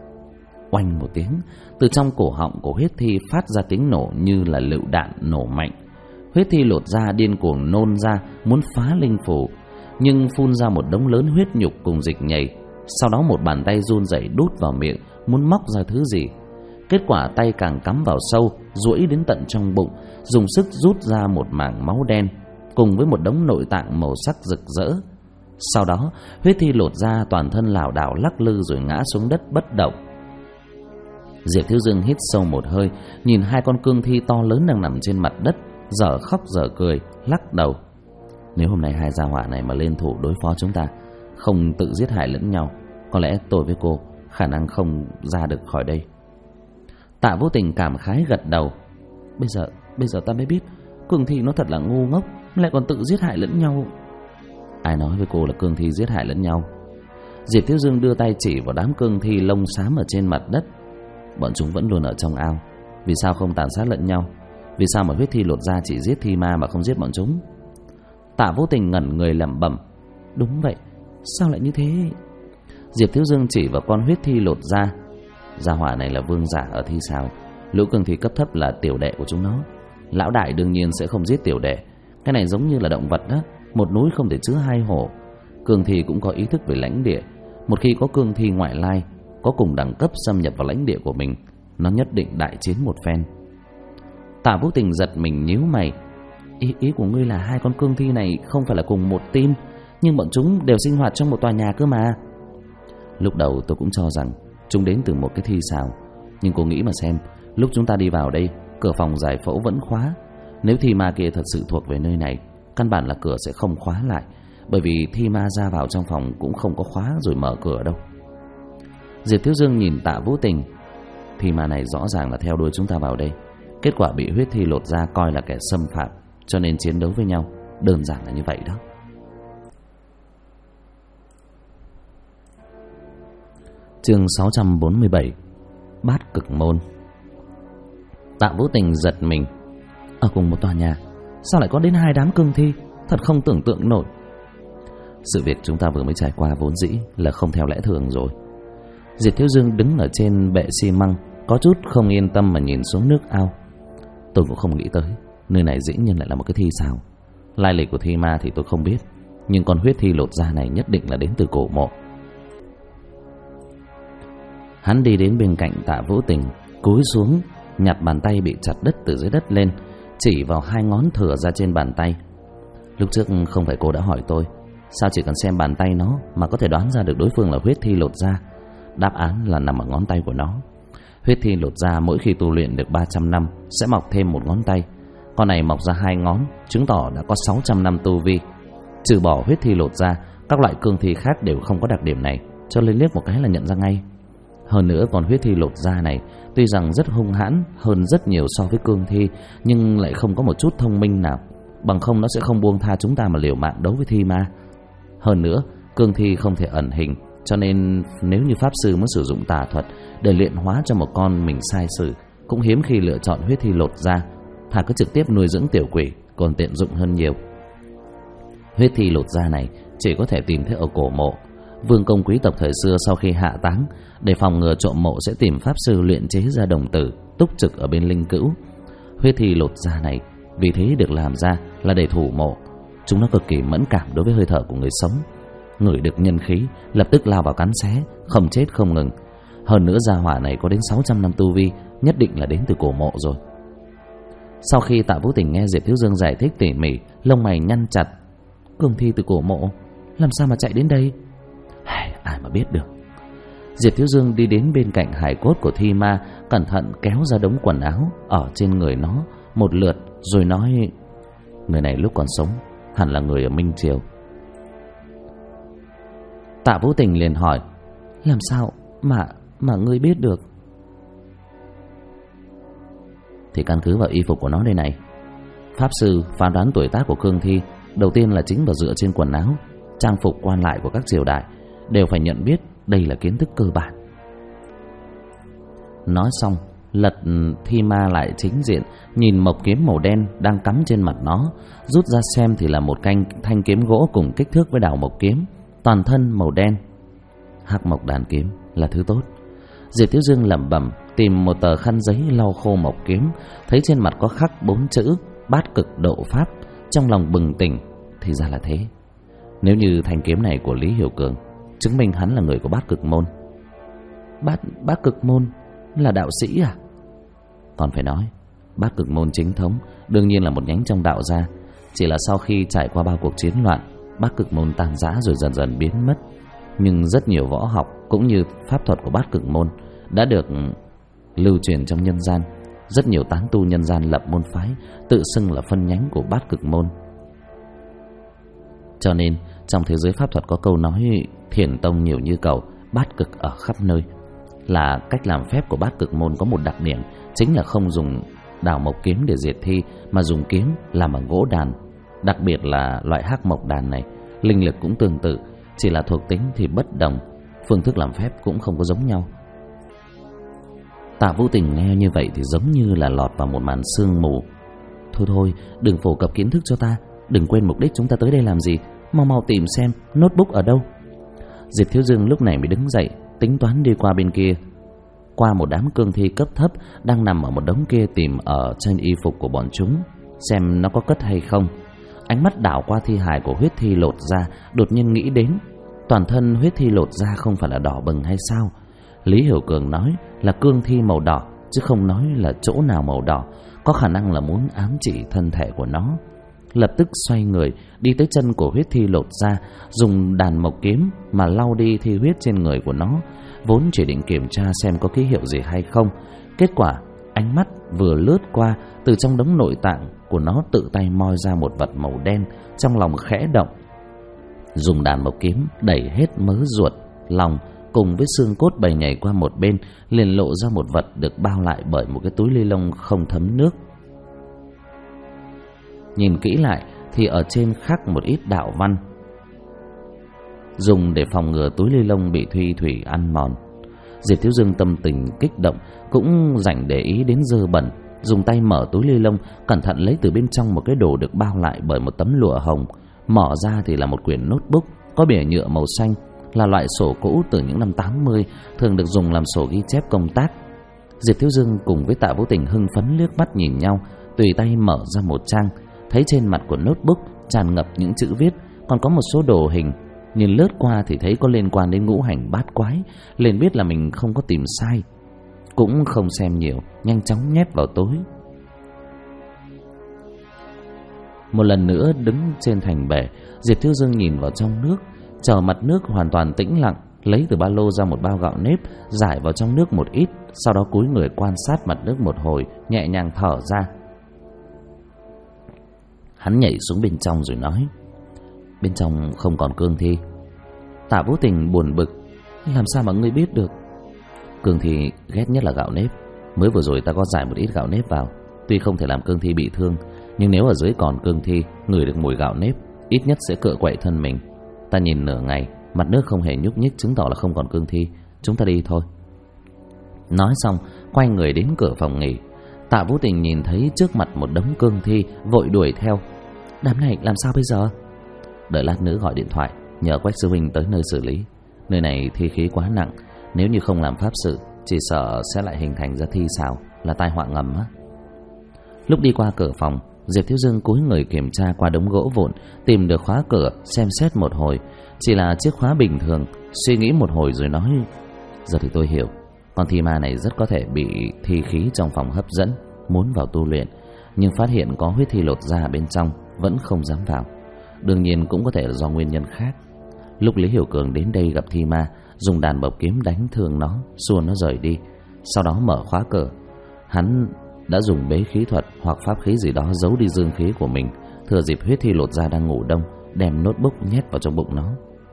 Oanh một tiếng, từ trong cổ họng của huyết thi phát ra tiếng nổ như là lựu đạn nổ mạnh. Huyết thi lột ra điên cuồng nôn ra, muốn phá linh phủ, nhưng phun ra một đống lớn huyết nhục cùng dịch nhầy. Sau đó một bàn tay run rẩy đút vào miệng, muốn móc ra thứ gì. Kết quả tay càng cắm vào sâu, duỗi đến tận trong bụng, dùng sức rút ra một mảng máu đen cùng với một đống nội tạng màu sắc rực rỡ. Sau đó huyết thi lột ra toàn thân lảo đảo lắc lư rồi ngã xuống đất bất động. Diệp Thiếu Dương hít sâu một hơi, nhìn hai con cương thi to lớn đang nằm trên mặt đất, dở khóc dở cười, lắc đầu. Nếu hôm nay hai gia hỏa này mà lên thủ đối phó chúng ta, không tự giết hại lẫn nhau, có lẽ tôi với cô khả năng không ra được khỏi đây. Tạ Vô Tình cảm khái gật đầu. Bây giờ ta mới biết cương thi nó thật là ngu ngốc, lại còn tự giết hại lẫn nhau. Ai nói với cô là cương thi giết hại lẫn nhau? Diệp Thiếu Dương đưa tay chỉ vào đám cương thi lông xám ở trên mặt đất. Bọn chúng vẫn luôn ở trong ao, vì sao không tàn sát lẫn nhau? Vì sao mà huyết thi lột ra chỉ giết Thi Ma mà không giết bọn chúng? Tạ Vô Tình ngẩn người lẩm bẩm. Đúng vậy, sao lại như thế? Diệp Thiếu Dương chỉ vào con huyết thi lột ra. Gia hỏa này là vương giả ở thi sao, lũ cương thi cấp thấp là tiểu đệ của chúng nó. Lão đại đương nhiên sẽ không giết tiểu đệ. Cái này giống như là động vật đó, một núi không thể chứa hai hổ. Cương thi cũng có ý thức về lãnh địa. Một khi có cương thi ngoại lai có cùng đẳng cấp xâm nhập vào lãnh địa của mình, nó nhất định đại chiến một phen. Tạ Vô Tình giật mình nhíu mày. Ý của ngươi là hai con cương thi này không phải là cùng một team, nhưng bọn chúng đều sinh hoạt trong một tòa nhà cơ mà. Lúc đầu tôi cũng cho rằng chúng đến từ một cái thi xào, nhưng cô nghĩ mà xem, lúc chúng ta đi vào đây, cửa phòng giải phẫu vẫn khóa. Nếu Thi Ma kia thật sự thuộc về nơi này, căn bản là cửa sẽ không khóa lại. bởi vì thi ma ra vào trong phòng cũng không có khóa rồi mở cửa đâu. Diệp Thiếu Dương nhìn Tạ Vũ Tình. Thi ma này rõ ràng là theo đuôi chúng ta vào đây. Kết quả bị huyết thi lột da coi là kẻ xâm phạm, cho nên chiến đấu với nhau. Đơn giản là như vậy đó. Chương 647. Bát Cực Môn. Tạ Vũ Tình giật mình. Ở cùng một tòa nhà sao lại có đến 2 đám cương thi? Thật không tưởng tượng nổi. Sự việc chúng ta vừa mới trải qua vốn dĩ là không theo lẽ thường rồi. Diệp Thiếu Dương đứng ở trên bệ xi măng, có chút không yên tâm mà nhìn xuống nước ao. Tôi cũng không nghĩ tới nơi này dĩ nhiên lại là một cái thi sao. Lai lịch của thi ma thì tôi không biết, nhưng con huyết thi lột da này nhất định là đến từ cổ mộ. Hắn đi đến bên cạnh Tạ Vũ Tình, cúi xuống nhặt bàn tay bị chặt đứt từ dưới đất lên, chỉ vào 2 ngón thừa ra trên bàn tay. Lúc trước không phải cô đã hỏi tôi sao chỉ cần xem bàn tay nó mà có thể đoán ra được đối phương là huyết thi lột da? Đáp án là nằm ở ngón tay của nó. Huyết thi lột da mỗi khi tu luyện được 300 năm sẽ mọc thêm 1 ngón tay. Con này mọc ra 2 ngón, chứng tỏ đã có 600 năm tu vi. Trừ bỏ huyết thi lột da, các loại cương thi khác đều không có đặc điểm này, cho nên liếc một cái là nhận ra ngay. Hơn nữa con huyết thi lột da này tuy rằng rất hung hãn hơn rất nhiều so với cương thi, nhưng lại không có một chút thông minh nào, bằng không nó sẽ không buông tha chúng ta mà liều mạng đấu với thi ma. Hơn nữa cương thi không thể ẩn hình, cho nên nếu như pháp sư muốn sử dụng tà thuật để luyện hóa cho một con mình sai sử, cũng hiếm khi lựa chọn huyết thi lột da, thà cứ trực tiếp nuôi dưỡng tiểu quỷ còn tiện dụng hơn nhiều. Huyết thi lột da này chỉ có thể tìm thấy ở cổ mộ. Vương công quý tộc thời xưa sau khi hạ táng, để phòng ngừa trộm mộ sẽ tìm pháp sư luyện chế ra đồng tử túc trực ở bên linh cữu. Huyết thi lột da này vì thế được làm ra là để thủ mộ. Chúng nó cực kỳ mẫn cảm đối với hơi thở của người sống, ngửi được nhân khí lập tức lao vào cắn xé, không chết không ngừng. Hơn nữa gia hỏa này có đến 600 năm tu vi, nhất định là đến từ cổ mộ rồi. Sau khi Tạ Vũ Tình nghe Diệp Thiếu Dương giải thích tỉ mỉ, lông mày nhăn chặt. Cương thi từ cổ mộ làm sao mà chạy đến đây? Ai mà biết được. Diệp Thiếu Dương đi đến bên cạnh hài cốt của thi ma, cẩn thận kéo ra đống quần áo ở trên người nó một lượt, rồi nói: người này lúc còn sống hẳn là người ở Minh Triều. Tạ Vũ Tình liền hỏi: làm sao mà ngươi biết được? Thì căn cứ vào y phục của nó đây này. Pháp sư phán đoán tuổi tác của cương thi đầu tiên là chính và dựa trên quần áo, trang phục quan lại của các triều đại, đều phải nhận biết đây là kiến thức cơ bản. Nói xong, lật thi ma lại chính diện, nhìn mộc kiếm màu đen đang cắm trên mặt nó, rút ra xem thì là một thanh kiếm gỗ cùng kích thước với đào mộc kiếm, toàn thân màu đen. Hắc mộc đàn kiếm là thứ tốt. Diệp Thiếu Dương lẩm bẩm, tìm một tờ khăn giấy lau khô mộc kiếm, thấy trên mặt có khắc 4 chữ Bát Cực Độ Pháp, trong lòng bừng tỉnh, thì ra là thế. Nếu như thanh kiếm này của Lý Hiểu Cường, chứng minh hắn là người của Bát Cực Môn. Bát Cực Môn là đạo sĩ à? Còn phải nói, Bát Cực Môn chính thống đương nhiên là một nhánh trong đạo gia, chỉ là sau khi trải qua 3 cuộc chiến loạn, Bát Cực Môn tan rã rồi dần dần biến mất. Nhưng rất nhiều võ học cũng như pháp thuật của Bát Cực Môn đã được lưu truyền trong nhân gian. Rất nhiều tán tu nhân gian lập môn phái, tự xưng là phân nhánh của Bát Cực Môn. Cho nên trong thế giới pháp thuật có câu nói thiền tông nhiều như cầu, bát cực ở khắp nơi. Là cách làm phép của Bát Cực Môn có một đặc điểm, chính là không dùng đào mộc kiếm để diệt thi, mà dùng kiếm làm bằng gỗ đàn. Đặc biệt là loại hắc mộc đàn này, linh lực cũng tương tự, chỉ là thuộc tính thì bất đồng, phương thức làm phép cũng không có giống nhau. Tạ Vũ Tình nghe như vậy thì giống như là lọt vào một màn sương mù. Thôi, đừng phổ cập kiến thức cho ta, đừng quên mục đích chúng ta tới đây làm gì, mau tìm xem notebook ở đâu. Diệp Thiếu Dương lúc này mới đứng dậy, tính toán đi qua bên kia, qua một đám cương thi cấp thấp đang nằm ở một đống kia, tìm ở trên y phục của bọn chúng xem nó có cất hay không. Ánh mắt đảo qua thi hài của huyết thi lột da, đột nhiên nghĩ đến, toàn thân huyết thi lột da không phải là đỏ bừng hay sao? Lý Hiểu Cường nói là cương thi màu đỏ, chứ không nói là chỗ nào màu đỏ, có khả năng là muốn ám chỉ thân thể của nó. Lập tức xoay người đi tới chân của huyết thi lột da, dùng đàn mộc kiếm mà lau đi thi huyết trên người của nó, vốn chỉ định kiểm tra xem có ký hiệu gì hay không. Kết quả ánh mắt vừa lướt qua, từ trong đống nội tạng của nó tự tay moi ra một vật màu đen, trong lòng khẽ động. dùng đàn bộc kiếm đẩy hết mớ ruột, lòng cùng với xương cốt bầy nhảy qua một bên, liền lộ ra một vật được bao lại bởi một cái túi ni lông không thấm nước. Nhìn kỹ lại thì ở trên khắc một ít đạo văn, dùng để phòng ngừa túi ni lông bị thuy thủy ăn mòn. Diệp Thiếu Dương tâm tình kích động, cũng rảnh để ý đến dơ bẩn, dùng tay mở túi ni lông, cẩn thận lấy từ bên trong một cái đồ được bao lại bởi một tấm lụa hồng. Mở ra thì là một quyển notebook có bìa nhựa màu xanh, là loại sổ cũ từ những năm 80, thường được dùng làm sổ ghi chép công tác. Diệp Thiếu Dương cùng với Tạ Vũ Tình hưng phấn liếc mắt nhìn nhau, tùy tay mở ra một trang, thấy trên mặt của notebook tràn ngập những chữ viết, còn có một số đồ hình. Nhìn lướt qua thì thấy có liên quan đến ngũ hành bát quái, liền biết là mình không có tìm sai, cũng không xem nhiều, nhanh chóng nhét vào túi. Một lần nữa đứng trên thành bể, Diệp Thiếu Dương nhìn vào trong nước, chờ mặt nước hoàn toàn tĩnh lặng, lấy từ ba lô ra một bao gạo nếp, rải vào trong nước một ít, sau đó cúi người quan sát mặt nước một hồi, nhẹ nhàng thở ra. Hắn nhảy xuống bên trong rồi nói: bên trong không còn cương thi. Tạ Vũ Tình buồn bực: làm sao mà ngươi biết được? Cương thi ghét nhất là gạo nếp. Mới vừa rồi ta có rải một ít gạo nếp vào, tuy không thể làm cương thi bị thương, nhưng nếu ở dưới còn cương thi ngửi được mùi gạo nếp, ít nhất sẽ cựa quậy thân mình. Ta nhìn nửa ngày, mặt nước không hề nhúc nhích, chứng tỏ là không còn cương thi. Chúng ta đi thôi. Nói xong quay người đến cửa phòng nghỉ. Tạ Vũ Tình nhìn thấy trước mặt một đống cương thi, vội đuổi theo. Đám này làm sao bây giờ? Đợi lát nữa gọi điện thoại nhờ Quách sư huynh tới nơi xử lý. Nơi này thi khí quá nặng, nếu như không làm pháp sự, chỉ sợ sẽ lại hình thành ra thi xào, là tai họa ngầm á. Lúc đi qua cửa phòng, Diệp Thiếu Dương cúi người kiểm tra qua đống gỗ vụn, tìm được khóa cửa, xem xét một hồi, chỉ là chiếc khóa bình thường. Suy nghĩ một hồi rồi nói: giờ thì tôi hiểu, con thi ma này rất có thể bị thi khí trong phòng hấp dẫn, muốn vào tu luyện, nhưng phát hiện có huyết thi lột ra bên trong vẫn không dám vào. Đương nhiên cũng có thể là do nguyên nhân khác. Lúc Lý Hiểu Cường đến đây gặp thi ma, dùng đàn bộc kiếm đánh thương nó, xua nó rời đi, sau đó mở khóa cửa. Hắn đã dùng bế khí thuật hoặc pháp khí gì đó giấu đi dương khí của mình, thừa dịp huyết thi lột ra đang ngủ đông, đem notebook nhét vào trong bụng nó.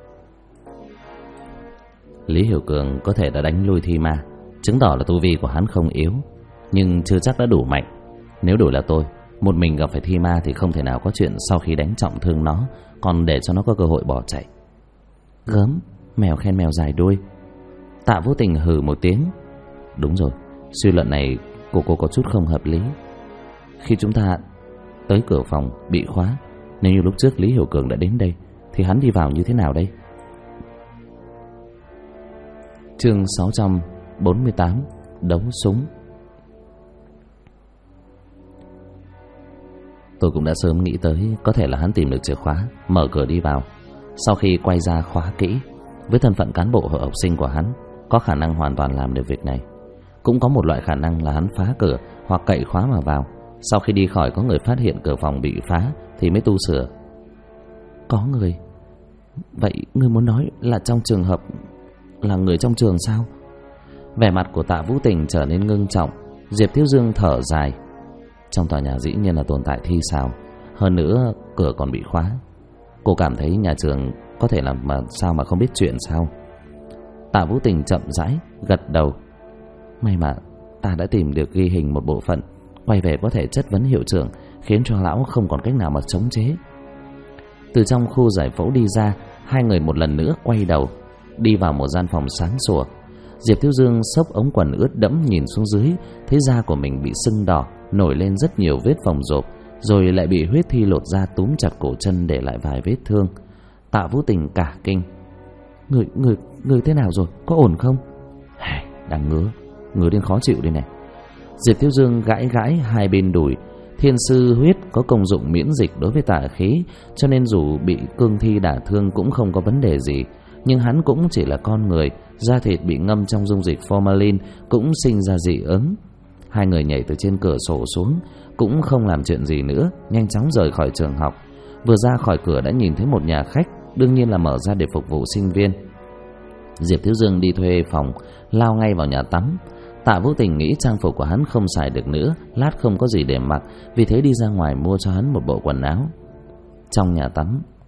Lý Hiểu Cường có thể đã đánh lui thi ma, chứng tỏ là tu vi của hắn không yếu, nhưng chưa chắc đã đủ mạnh. Nếu đổi là tôi, một mình gặp phải thi ma thì không thể nào có chuyện sau khi đánh trọng thương nó còn để cho nó có cơ hội bỏ chạy. Gớm, mèo khen mèo dài đuôi. Tạ Vũ Tình hừ một tiếng. Đúng rồi, suy luận này của cô có chút không hợp lý. Khi chúng ta tới cửa phòng bị khóa, nếu như lúc trước Lý Hiểu Cường đã đến đây thì hắn đi vào như thế nào đây? Chương 648: Đấu súng. Tôi cũng đã sớm nghĩ tới có thể là hắn tìm được chìa khóa, mở cửa đi vào. Sau khi quay ra khóa kỹ, với thân phận cán bộ hội học sinh của hắn, có khả năng hoàn toàn làm được việc này. Cũng có một loại khả năng là hắn phá cửa hoặc cậy khóa mà vào, sau khi đi khỏi có người phát hiện cửa phòng bị phá thì mới tu sửa. Có người? Vậy ngươi muốn nói là trong trường hợp là người trong trường sao? Vẻ mặt của Tạ Vũ Tình trở nên ngưng trọng. Diệp Thiếu Dương thở dài. Trong tòa nhà dĩ nhiên là tồn tại thi xào, hơn nữa cửa còn bị khóa. Cô cảm thấy nhà trường có thể làm mà sao mà không biết chuyện sao? Tạ Vũ Tình chậm rãi gật đầu. May mà ta đã tìm được ghi hình một bộ phận, quay về có thể chất vấn hiệu trưởng, khiến cho lão không còn cách nào mà chống chế. Từ trong khu giải phẫu đi ra, hai người một lần nữa quay đầu, đi vào một gian phòng sáng sủa. Diệp Thiếu Dương xốc ống quần ướt đẫm nhìn xuống dưới, thấy da của mình bị sưng đỏ, nổi lên rất nhiều vết phồng rộp, rồi lại bị huyết thi lột ra túm chặt cổ chân để lại vài vết thương. Tạ Vũ Tình cả kinh. Người thế nào rồi, có ổn không? Đang ngứa đến khó chịu đây này. Diệp Thiếu Dương gãi gãi hai bên đùi. Thiên sư huyết có công dụng miễn dịch đối với tà khí, cho nên dù bị cương thi đả thương cũng không có vấn đề gì. Nhưng hắn cũng chỉ là con người, da thịt bị ngâm trong dung dịch formalin cũng sinh ra dị ứng. Hai người nhảy từ trên cửa sổ xuống, cũng không làm chuyện gì nữa, nhanh chóng rời khỏi trường học. Vừa ra khỏi cửa đã nhìn thấy một nhà khách, đương nhiên là mở ra để phục vụ sinh viên. Diệp Thiếu Dương đi thuê phòng, lao ngay vào nhà tắm. Tạ Vũ Tình nghĩ trang phục của hắn không xài được nữa, lát không có gì để mặc, vì thế đi ra ngoài mua cho hắn một bộ quần áo. Trong nhà tắm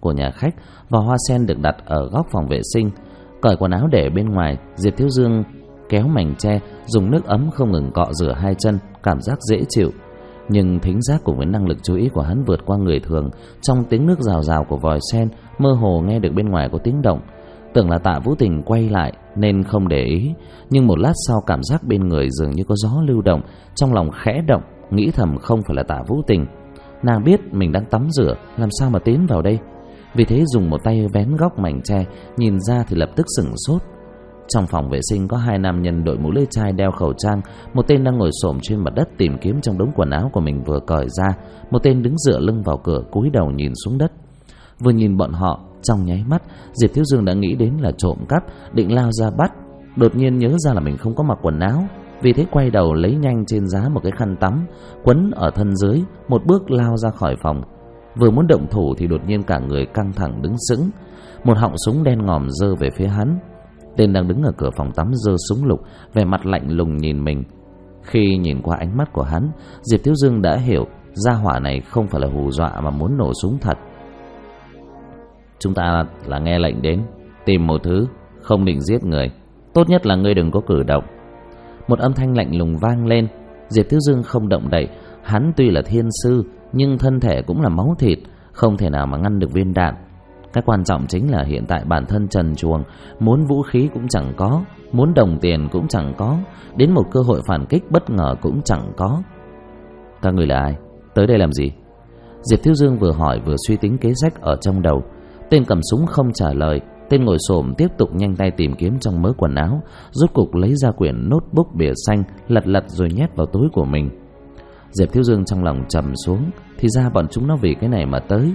của nhà khách, vò hoa sen được đặt ở góc phòng vệ sinh. Cởi quần áo để bên ngoài, Diệp Thiếu Dương kéo mảnh tre, dùng nước ấm không ngừng cọ rửa hai chân, cảm giác dễ chịu. Nhưng thính giác cùng với năng lực chú ý của hắn vượt qua người thường. Trong tiếng nước rào rào của vòi sen, mơ hồ nghe được bên ngoài có tiếng động. Tưởng là Tạ Vũ Tình quay lại nên không để ý, nhưng một lát sau cảm giác bên người dường như có gió lưu động. Trong lòng khẽ động, nghĩ thầm không phải là Tạ Vũ Tình. Nàng biết mình đang tắm rửa, làm sao mà tiến vào đây. Vì thế dùng một tay vén góc mảnh tre, nhìn ra thì lập tức sửng sốt. Trong phòng vệ sinh có hai nam nhân đội mũ lưỡi chai, đeo khẩu trang. Một tên đang ngồi xổm trên mặt đất tìm kiếm trong đống quần áo của mình vừa cởi ra. Một tên đứng dựa lưng vào cửa, cúi đầu nhìn xuống đất. Vừa nhìn bọn họ, trong nháy mắt Diệp Thiếu Dương đã nghĩ đến là trộm cắp, định lao ra bắt. Đột nhiên nhớ ra là mình không có mặc quần áo, vì thế quay đầu lấy nhanh trên giá một cái khăn tắm, quấn ở thân dưới, một bước lao ra khỏi phòng. Vừa muốn động thủ thì đột nhiên cả người căng thẳng đứng sững. Một họng súng đen ngòm giơ về phía hắn. Tên đang đứng ở cửa phòng tắm giơ súng lục, vẻ mặt lạnh lùng nhìn mình. Khi nhìn qua ánh mắt của hắn, Diệp Thiếu Dương đã hiểu gia hỏa này không phải là hù dọa mà muốn nổ súng thật. Chúng ta là nghe lệnh đến tìm một thứ, không định giết người. Tốt nhất là ngươi đừng có cử động. Một âm thanh lạnh lùng vang lên. Diệp Thiếu Dương không động đậy. Hắn tuy là thiên sư nhưng thân thể cũng là máu thịt, không thể nào mà ngăn được viên đạn. Cái quan trọng chính là hiện tại bản thân trần truồng, muốn vũ khí cũng chẳng có, muốn đồng tiền cũng chẳng có, đến một cơ hội phản kích bất ngờ cũng chẳng có. Các người là ai? Tới đây làm gì? Diệp Thiếu Dương vừa hỏi vừa suy tính kế sách ở trong đầu. Tên cầm súng không trả lời. Tên ngồi xổm tiếp tục nhanh tay tìm kiếm trong mớ quần áo, rốt cục lấy ra quyển notebook bìa xanh, lật lật rồi nhét vào túi của mình. Diệp Thiếu Dương trong lòng trầm xuống, thì ra bọn chúng nó vì cái này mà tới.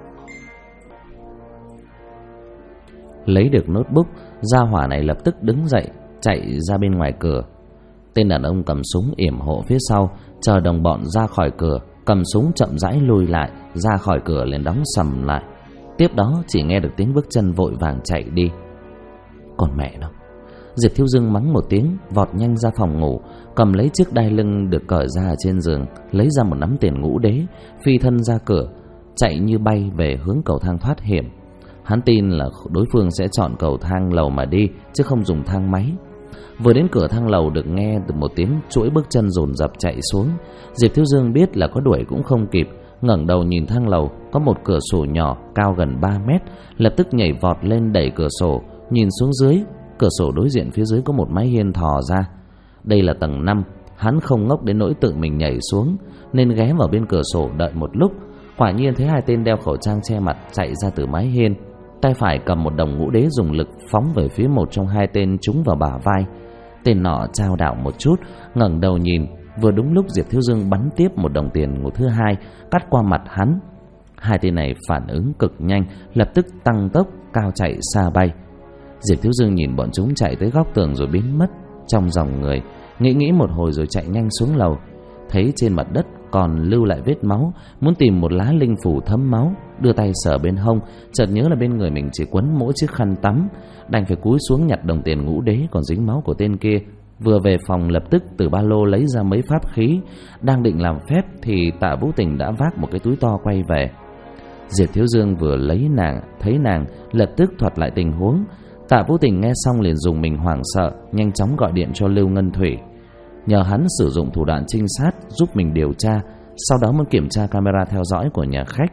Lấy được notebook, gia hỏa này lập tức đứng dậy, chạy ra bên ngoài cửa. Tên đàn ông cầm súng yểm hộ phía sau, chờ đồng bọn ra khỏi cửa, cầm súng chậm rãi lùi lại, ra khỏi cửa liền đóng sầm lại. Tiếp đó chỉ nghe được tiếng bước chân vội vàng chạy đi. Còn mẹ nó! Diệp Thiếu Dương mắng một tiếng, vọt nhanh ra phòng ngủ, cầm lấy chiếc đai lưng được cởi ra ở trên giường, lấy ra một nắm tiền ngũ đế, phi thân ra cửa, chạy như bay về hướng cầu thang thoát hiểm. Hắn tin là đối phương sẽ chọn cầu thang lầu mà đi, chứ không dùng thang máy. Vừa đến cửa thang lầu được nghe từ một tiếng chuỗi bước chân dồn dập chạy xuống. Diệp Thiếu Dương biết là có đuổi cũng không kịp, ngẩng đầu nhìn thang lầu, có một cửa sổ nhỏ cao gần 3 mét, lập tức nhảy vọt lên đẩy cửa sổ, nhìn xuống dưới. Cửa sổ đối diện phía dưới có một mái hiên thò ra. Đây là tầng 5, hắn không ngốc đến nỗi tự mình nhảy xuống, nên ghé vào bên cửa sổ đợi một lúc. Quả nhiên thấy hai tên đeo khẩu trang che mặt chạy ra từ mái hiên. Tay phải cầm một đồng ngũ đế dùng lực phóng về phía một trong hai tên, trúng vào bả vai. Tên nọ chao đảo một chút, ngẩng đầu nhìn. Vừa đúng lúc Diệp Thiếu Dương bắn tiếp một đồng tiền ngũ thứ hai, cắt qua mặt hắn. Hai tên này phản ứng cực nhanh, lập tức tăng tốc cao chạy xa bay. Diệp Thiếu Dương nhìn bọn chúng chạy tới góc tường rồi biến mất trong dòng người, nghĩ một hồi rồi chạy nhanh xuống lầu. Thấy trên mặt đất còn lưu lại vết máu, muốn tìm một lá linh phủ thấm máu, đưa tay sờ bên hông, chợt nhớ là bên người mình chỉ quấn mỗi chiếc khăn tắm, đành phải cúi xuống nhặt đồng tiền ngũ đế còn dính máu của tên kia. Vừa về phòng lập tức từ ba lô lấy ra mấy pháp khí, đang định làm phép thì Tạ Vũ Tình đã vác một cái túi to quay về. Diệp Thiếu Dương vừa lấy nàng, thấy nàng lập tức thuật lại tình huống. Tạ Vũ Tình nghe xong liền dùng mình hoảng sợ, nhanh chóng gọi điện cho Lưu Ngân Thủy, nhờ hắn sử dụng thủ đoạn trinh sát giúp mình điều tra, sau đó mới kiểm tra camera theo dõi của nhà khách.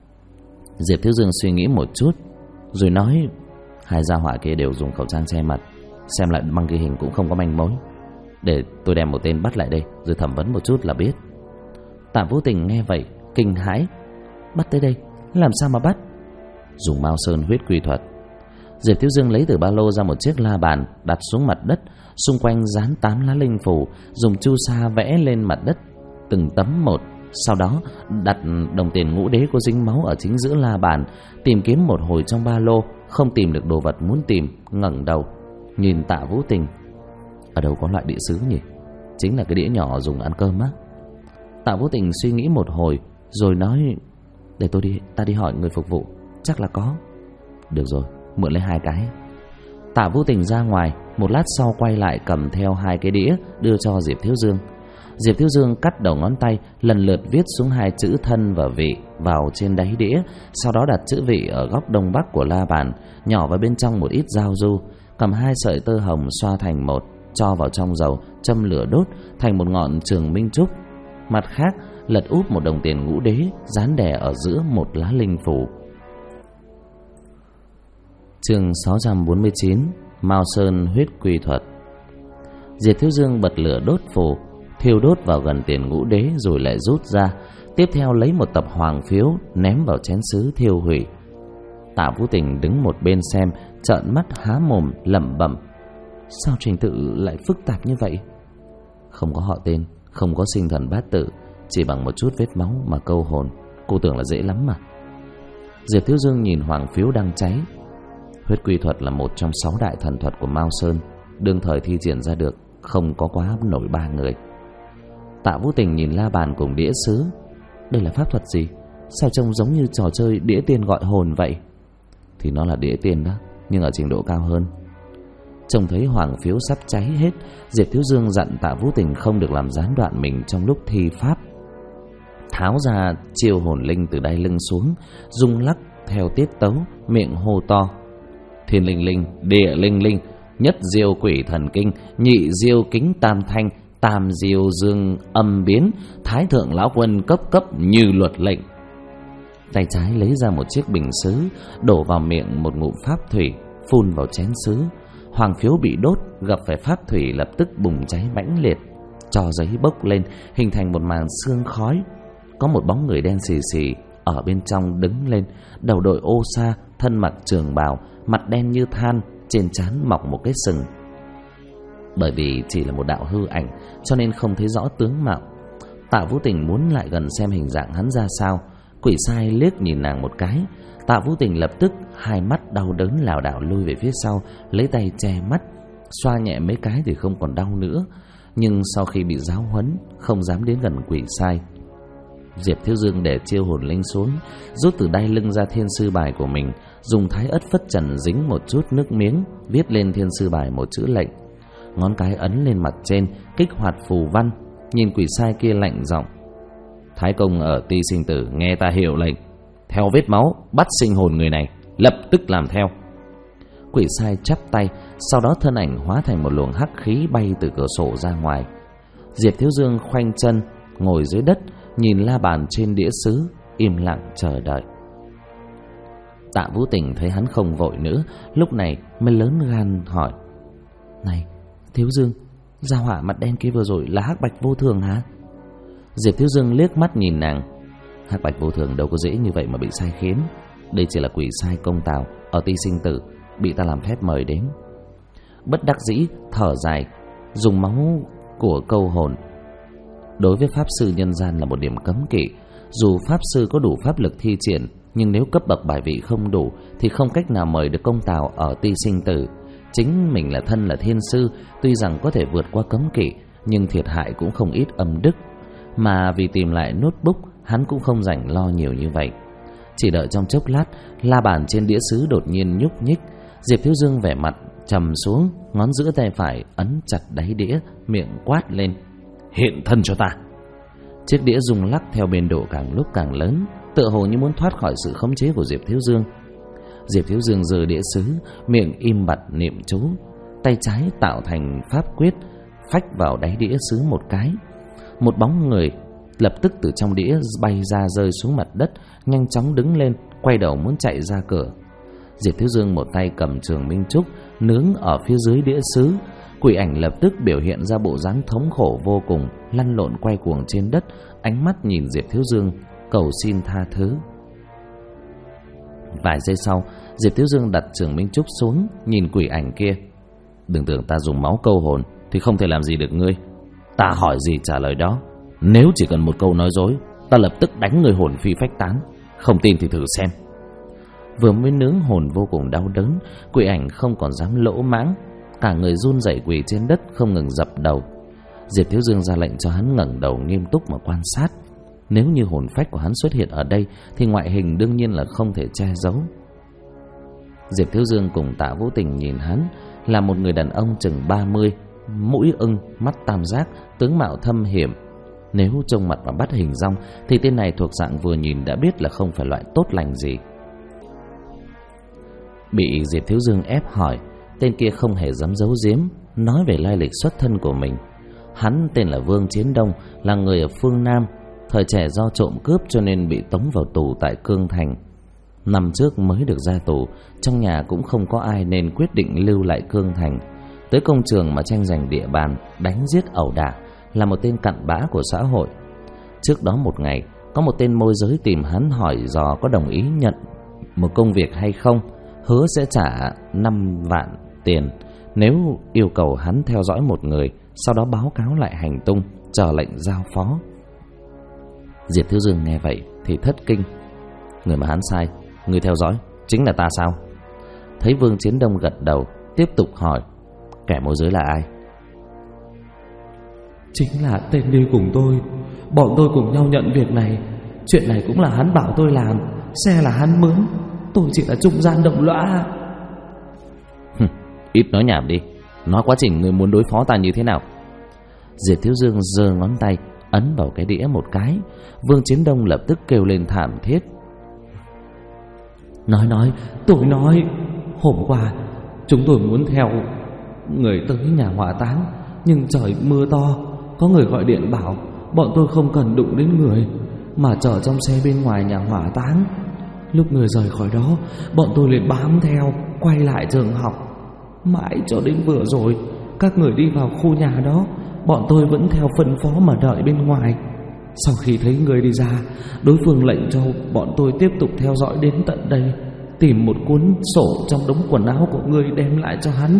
Diệp Thiếu Dương suy nghĩ một chút rồi nói, hai gia hỏa kia đều dùng khẩu trang che mặt, xem lại băng ghi hình cũng không có manh mối. Để tôi đem một tên bắt lại đây rồi thẩm vấn một chút là biết. Tạ Vũ Tình nghe vậy kinh hãi, bắt tới đây làm sao mà bắt? Dùng Mao Sơn huyết quy thuật. Diệp Thiếu Dương lấy từ ba lô ra một chiếc la bàn, đặt xuống mặt đất, xung quanh dán 8 lá linh phù, dùng chu sa vẽ lên mặt đất từng tấm một. Sau đó đặt đồng tiền ngũ đế có dính máu ở chính giữa la bàn, tìm kiếm một hồi trong ba lô, không tìm được đồ vật muốn tìm, ngẩng đầu nhìn Tạ Vũ Tình. Ở đâu có loại đĩa sứ nhỉ? Chính là cái đĩa nhỏ dùng ăn cơm á. Tạ Vũ Tình suy nghĩ một hồi rồi nói, để ta đi hỏi người phục vụ, chắc là có. Được rồi, mượn lấy 2 cái. Tạ Vũ Tình ra ngoài, một lát sau quay lại cầm theo 2 cái đĩa đưa cho Diệp Thiếu Dương. Diệp Thiếu Dương cắt đầu ngón tay, lần lượt viết xuống 2 chữ thân và vị vào trên đáy đĩa, sau đó đặt chữ vị ở góc đông bắc của la bàn, nhỏ vào bên trong một ít giao du, cầm 2 sợi tơ hồng xoa thành một, cho vào trong dầu, châm lửa đốt thành một ngọn trường minh trúc. Mặt khác, lật úp một đồng tiền ngũ đế, dán đè ở giữa một lá linh phù. Chương 649: Mao Sơn huyết quy thuật. Diệp Thiếu Dương bật lửa đốt phù, thiêu đốt vào gần tiền ngũ đế rồi lại rút ra. Tiếp theo lấy một tập hoàng phiếu ném vào chén sứ thiêu hủy. Tạ Vũ Tình đứng một bên xem, trợn mắt há mồm lẩm bẩm: sao trình tự lại phức tạp như vậy? Không có họ tên, không có sinh thần bát tự, chỉ bằng một chút vết máu mà câu hồn, cô tưởng là dễ lắm mà. Diệp Thiếu Dương nhìn hoàng phiếu đang cháy. Huyết quy thuật là một trong 6 đại thần thuật của Mao Sơn, đương thời thi triển ra được không có quá nổi 3 người. Tạ Vũ Tình nhìn la bàn cùng đĩa sứ. Đây là pháp thuật gì? Sao trông giống như trò chơi đĩa tiên gọi hồn vậy? Thì nó là đĩa tiên đó, nhưng ở trình độ cao hơn. Trông thấy hoàng phiếu sắp cháy hết, Diệp Thiếu Dương dặn Tạ Vũ Tình không được làm gián đoạn mình trong lúc thi pháp. Tháo ra chiêu hồn linh từ đai lưng xuống, rung lắc theo tiết tấu, miệng hô to: thiên linh linh, địa linh linh, nhất diêu quỷ thần kinh, nhị diêu kính tam thanh, tam diêu dương âm biến, thái thượng lão quân cấp cấp như luật lệnh. Tay trái lấy ra một chiếc bình sứ, đổ vào miệng một ngụm pháp thủy, phun vào chén sứ. Hoàng phiếu bị đốt gặp phải pháp thủy lập tức bùng cháy mãnh liệt, tro giấy bốc lên hình thành một màn sương khói. Có một bóng người đen xì xì ở bên trong đứng lên, đầu đội ô sa, thân mặc trường bào, mặt đen như than, trên trán mọc một cái sừng. Bởi vì chỉ là một đạo hư ảnh cho nên không thấy rõ tướng mạo. Tạ Vũ Tình muốn lại gần xem hình dạng hắn ra sao. Quỷ sai liếc nhìn nàng một cái. Tạ Vũ Tình lập tức hai mắt đau đớn lảo đảo lui về phía sau, lấy tay che mắt, xoa nhẹ mấy cái thì không còn đau nữa. Nhưng sau khi bị giáo huấn, không dám đến gần quỷ sai. Diệp Thiếu Dương để chiêu hồn linh xuống, rút từ đai lưng ra thiên sư bài của mình, dùng thái ất phất trần dính một chút nước miếng, viết lên thiên sư bài một chữ lệnh. Ngón cái ấn lên mặt trên, kích hoạt phù văn. Nhìn quỷ sai kia lạnh giọng: Thái công ở Ti Sinh Tử nghe ta hiệu lệnh, theo vết máu bắt sinh hồn người này, lập tức làm theo. Quỷ sai chắp tay, sau đó thân ảnh hóa thành một luồng hắc khí bay từ cửa sổ ra ngoài. Diệp Thiếu Dương khoanh chân ngồi dưới đất, nhìn la bàn trên đĩa sứ, im lặng chờ đợi. Tạ Vũ Tình thấy hắn không vội nữa, lúc này mới lớn gan hỏi: Này Thiếu Dương, gia hỏa mặt đen kia vừa rồi là Hắc Bạch Vô Thường hả? Diệp Thiếu Dương liếc mắt nhìn nàng. Hắc Bạch Vô Thường đâu có dễ như vậy mà bị sai khiến. Đây chỉ là quỷ sai công tào ở Ti Sinh Tử, bị ta làm phép mời đến. Bất đắc dĩ thở dài, dùng máu của câu hồn. Đối với pháp sư nhân gian là một điểm cấm kỵ. Dù pháp sư có đủ pháp lực thi triển, nhưng nếu cấp bậc bài vị không đủ thì không cách nào mời được công tào ở Ti Sinh Tử. Chính mình là thân là thiên sư, tuy rằng có thể vượt qua cấm kỵ, nhưng thiệt hại cũng không ít âm đức. Mà vì tìm lại notebook, hắn cũng không rảnh lo nhiều như vậy. Chỉ đợi trong chốc lát, la bàn trên đĩa sứ đột nhiên nhúc nhích. Diệp Thiếu Dương vẻ mặt trầm xuống, ngón giữa tay phải ấn chặt đáy đĩa, miệng quát lên: Hiện thân cho ta! Chiếc đĩa rung lắc theo biên độ càng lúc càng lớn, tựa hồ như muốn thoát khỏi sự khống chế của Diệp Thiếu Dương. Diệp Thiếu Dương giơ đĩa sứ, miệng im bặt niệm chú, tay trái tạo thành pháp quyết, phách vào đáy đĩa sứ một cái. Một bóng người lập tức từ trong đĩa bay ra, rơi xuống mặt đất, nhanh chóng đứng lên, quay đầu muốn chạy ra cửa. Diệp Thiếu Dương một tay cầm trường minh trúc nướng ở phía dưới đĩa sứ. Quỷ ảnh lập tức biểu hiện ra bộ dáng thống khổ vô cùng, lăn lộn quay cuồng trên đất, ánh mắt nhìn Diệp Thiếu Dương cầu xin tha thứ. Vài giây sau, Diệp Thiếu Dương đặt trường minh trúc xuống, nhìn quỷ ảnh kia: Đừng tưởng ta dùng máu câu hồn thì không thể làm gì được ngươi. Ta hỏi gì trả lời đó. Nếu chỉ cần một câu nói dối, ta lập tức đánh người hồn phi phách tán. Không tin thì thử xem. Vừa mới nướng hồn vô cùng đau đớn, quỷ ảnh không còn dám lỗ mãng, cả người run rẩy quỳ trên đất không ngừng dập đầu. Diệp Thiếu Dương ra lệnh cho hắn ngẩng đầu nghiêm túc mà quan sát. Nếu như hồn phách của hắn xuất hiện ở đây thì ngoại hình đương nhiên là không thể che giấu. Diệp Thiếu Dương cùng Tạ Vũ Tình nhìn hắn là một người đàn ông chừng 30, mũi ưng, mắt tam giác, tướng mạo thâm hiểm, Nếu trông mặt và bắt hình dong thì tên này thuộc dạng vừa nhìn đã biết là không phải loại tốt lành gì. Bị Diệp Thiếu Dương ép hỏi, tên kia không hề dám giấu giếm, nói về lai lịch xuất thân của mình. Hắn tên là Vương Chiến Đông, là người ở phương Nam. Thời trẻ do trộm cướp cho nên bị tống vào tù tại Cương Thành. Năm trước mới được ra tù, trong nhà cũng không có ai nên quyết định lưu lại Cương Thành. Tới công trường mà tranh giành địa bàn, đánh giết ẩu đả, là một tên cặn bã của xã hội. Trước đó một ngày, có một tên môi giới tìm hắn hỏi dò có đồng ý nhận một công việc hay không, hứa sẽ trả 5 vạn tiền nếu yêu cầu hắn theo dõi một người, sau đó báo cáo lại hành tung, chờ lệnh giao phó. Diệp Thiếu Dương nghe vậy thì thất kinh. Người mà hắn sai, người theo dõi chính là ta sao? Thấy Vương Chiến Đông gật đầu, tiếp tục hỏi, kẻ môi giới là ai? Chính là tên đi cùng tôi. Bọn tôi cùng nhau nhận việc này. Chuyện này cũng là hắn bảo tôi làm, xe là hắn mướn, tôi chỉ là trung gian đồng lõa. Ít nói nhảm đi, nói quá trình người muốn đối phó ta như thế nào. Diệp Thiếu Dương giơ ngón tay ấn vào cái đĩa một cái. Vương Chiến Đông lập tức kêu lên thảm thiết. Tôi nói hôm qua chúng tôi muốn theo người tới nhà hỏa táng, nhưng trời mưa to, có người gọi điện bảo bọn tôi không cần đụng đến người, mà chở trong xe bên ngoài nhà hỏa táng. Lúc người rời khỏi đó, bọn tôi liền bám theo, quay lại trường học. Mãi cho đến vừa rồi, các người đi vào khu nhà đó, bọn tôi vẫn theo phân phó mà đợi bên ngoài. Sau khi thấy người đi ra, đối phương lệnh cho bọn tôi tiếp tục theo dõi đến tận đây, tìm một cuốn sổ trong đống quần áo của người đem lại cho hắn.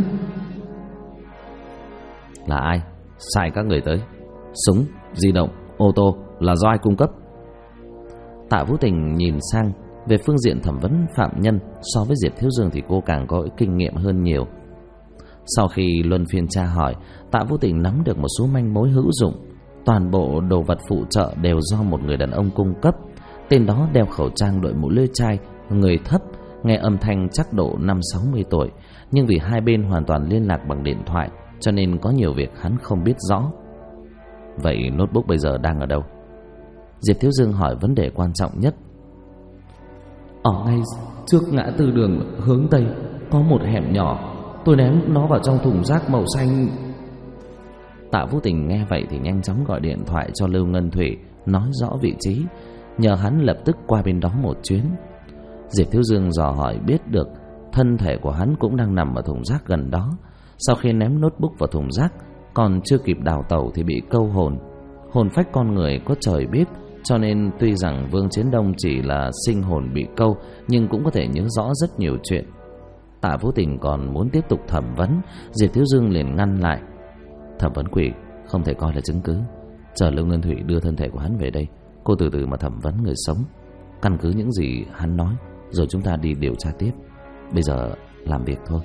Là ai sai các người tới? Súng, di động, ô tô là do ai cung cấp? Tạ Vũ Tình nhìn sang về phương diện thẩm vấn phạm nhân, so với Diệp Thiếu Dương thì cô càng có kinh nghiệm hơn nhiều. Sau khi luân phiên tra hỏi, Tạ Vũ Tình nắm được một số manh mối hữu dụng. Toàn bộ đồ vật phụ trợ đều do một người đàn ông cung cấp. Tên đó đeo khẩu trang, đội mũ lưỡi chai, người thấp, nghe âm thanh chắc độ 50-60 tuổi. Nhưng vì hai bên hoàn toàn liên lạc bằng điện thoại, cho nên có nhiều việc hắn không biết rõ. Vậy notebook bây giờ đang ở đâu? Diệp Thiếu Dương hỏi vấn đề quan trọng nhất. Ở ngay trước ngã tư đường hướng Tây có một hẻm nhỏ, tôi ném nó vào trong thùng rác màu xanh. Tạ Vũ Tình nghe vậy thì nhanh chóng gọi điện thoại cho Lưu Ngân Thủy, nói rõ vị trí, nhờ hắn lập tức qua bên đó một chuyến. Diệp Thiếu Dương dò hỏi biết được thân thể của hắn cũng đang nằm ở thùng rác gần đó. Sau khi ném notebook vào thùng rác, còn chưa kịp đào tẩu thì bị câu hồn. Hồn phách con người có trời biết, cho nên tuy rằng Vương Chiến Đông chỉ là sinh hồn bị câu, nhưng cũng có thể nhớ rõ rất nhiều chuyện. Tạ Vũ Tình còn muốn tiếp tục thẩm vấn, Diệp Thiếu Dương liền ngăn lại. Thẩm vấn quỷ không thể coi là chứng cứ. Chờ Lưu Ngân Thủy đưa thân thể của hắn về đây, cô từ từ mà thẩm vấn người sống, căn cứ những gì hắn nói, rồi chúng ta đi điều tra tiếp. Bây giờ làm việc thôi.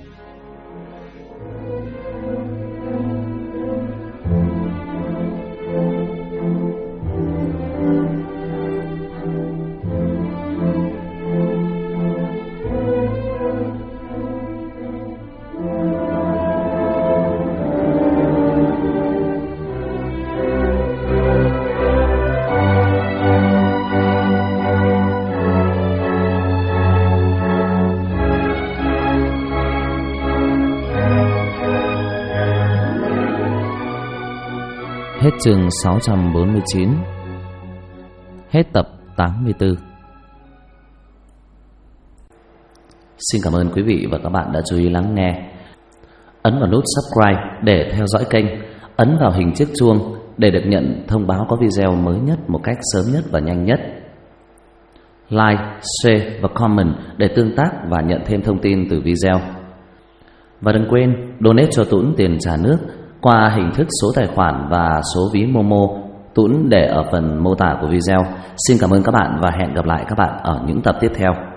Hết chương 649. Hết tập 84. Xin cảm ơn quý vị và các bạn đã chú ý lắng nghe. Ấn vào nút subscribe để theo dõi kênh, ấn vào hình chiếc chuông để được nhận thông báo có video mới nhất một cách sớm nhất và nhanh nhất. Like, share và comment để tương tác và nhận thêm thông tin từ video. Và đừng quên donate cho Tuấn tiền trả nước qua hình thức số tài khoản và số ví Momo, Tuấn để ở phần mô tả của video. Xin cảm ơn các bạn và hẹn gặp lại các bạn ở những tập tiếp theo.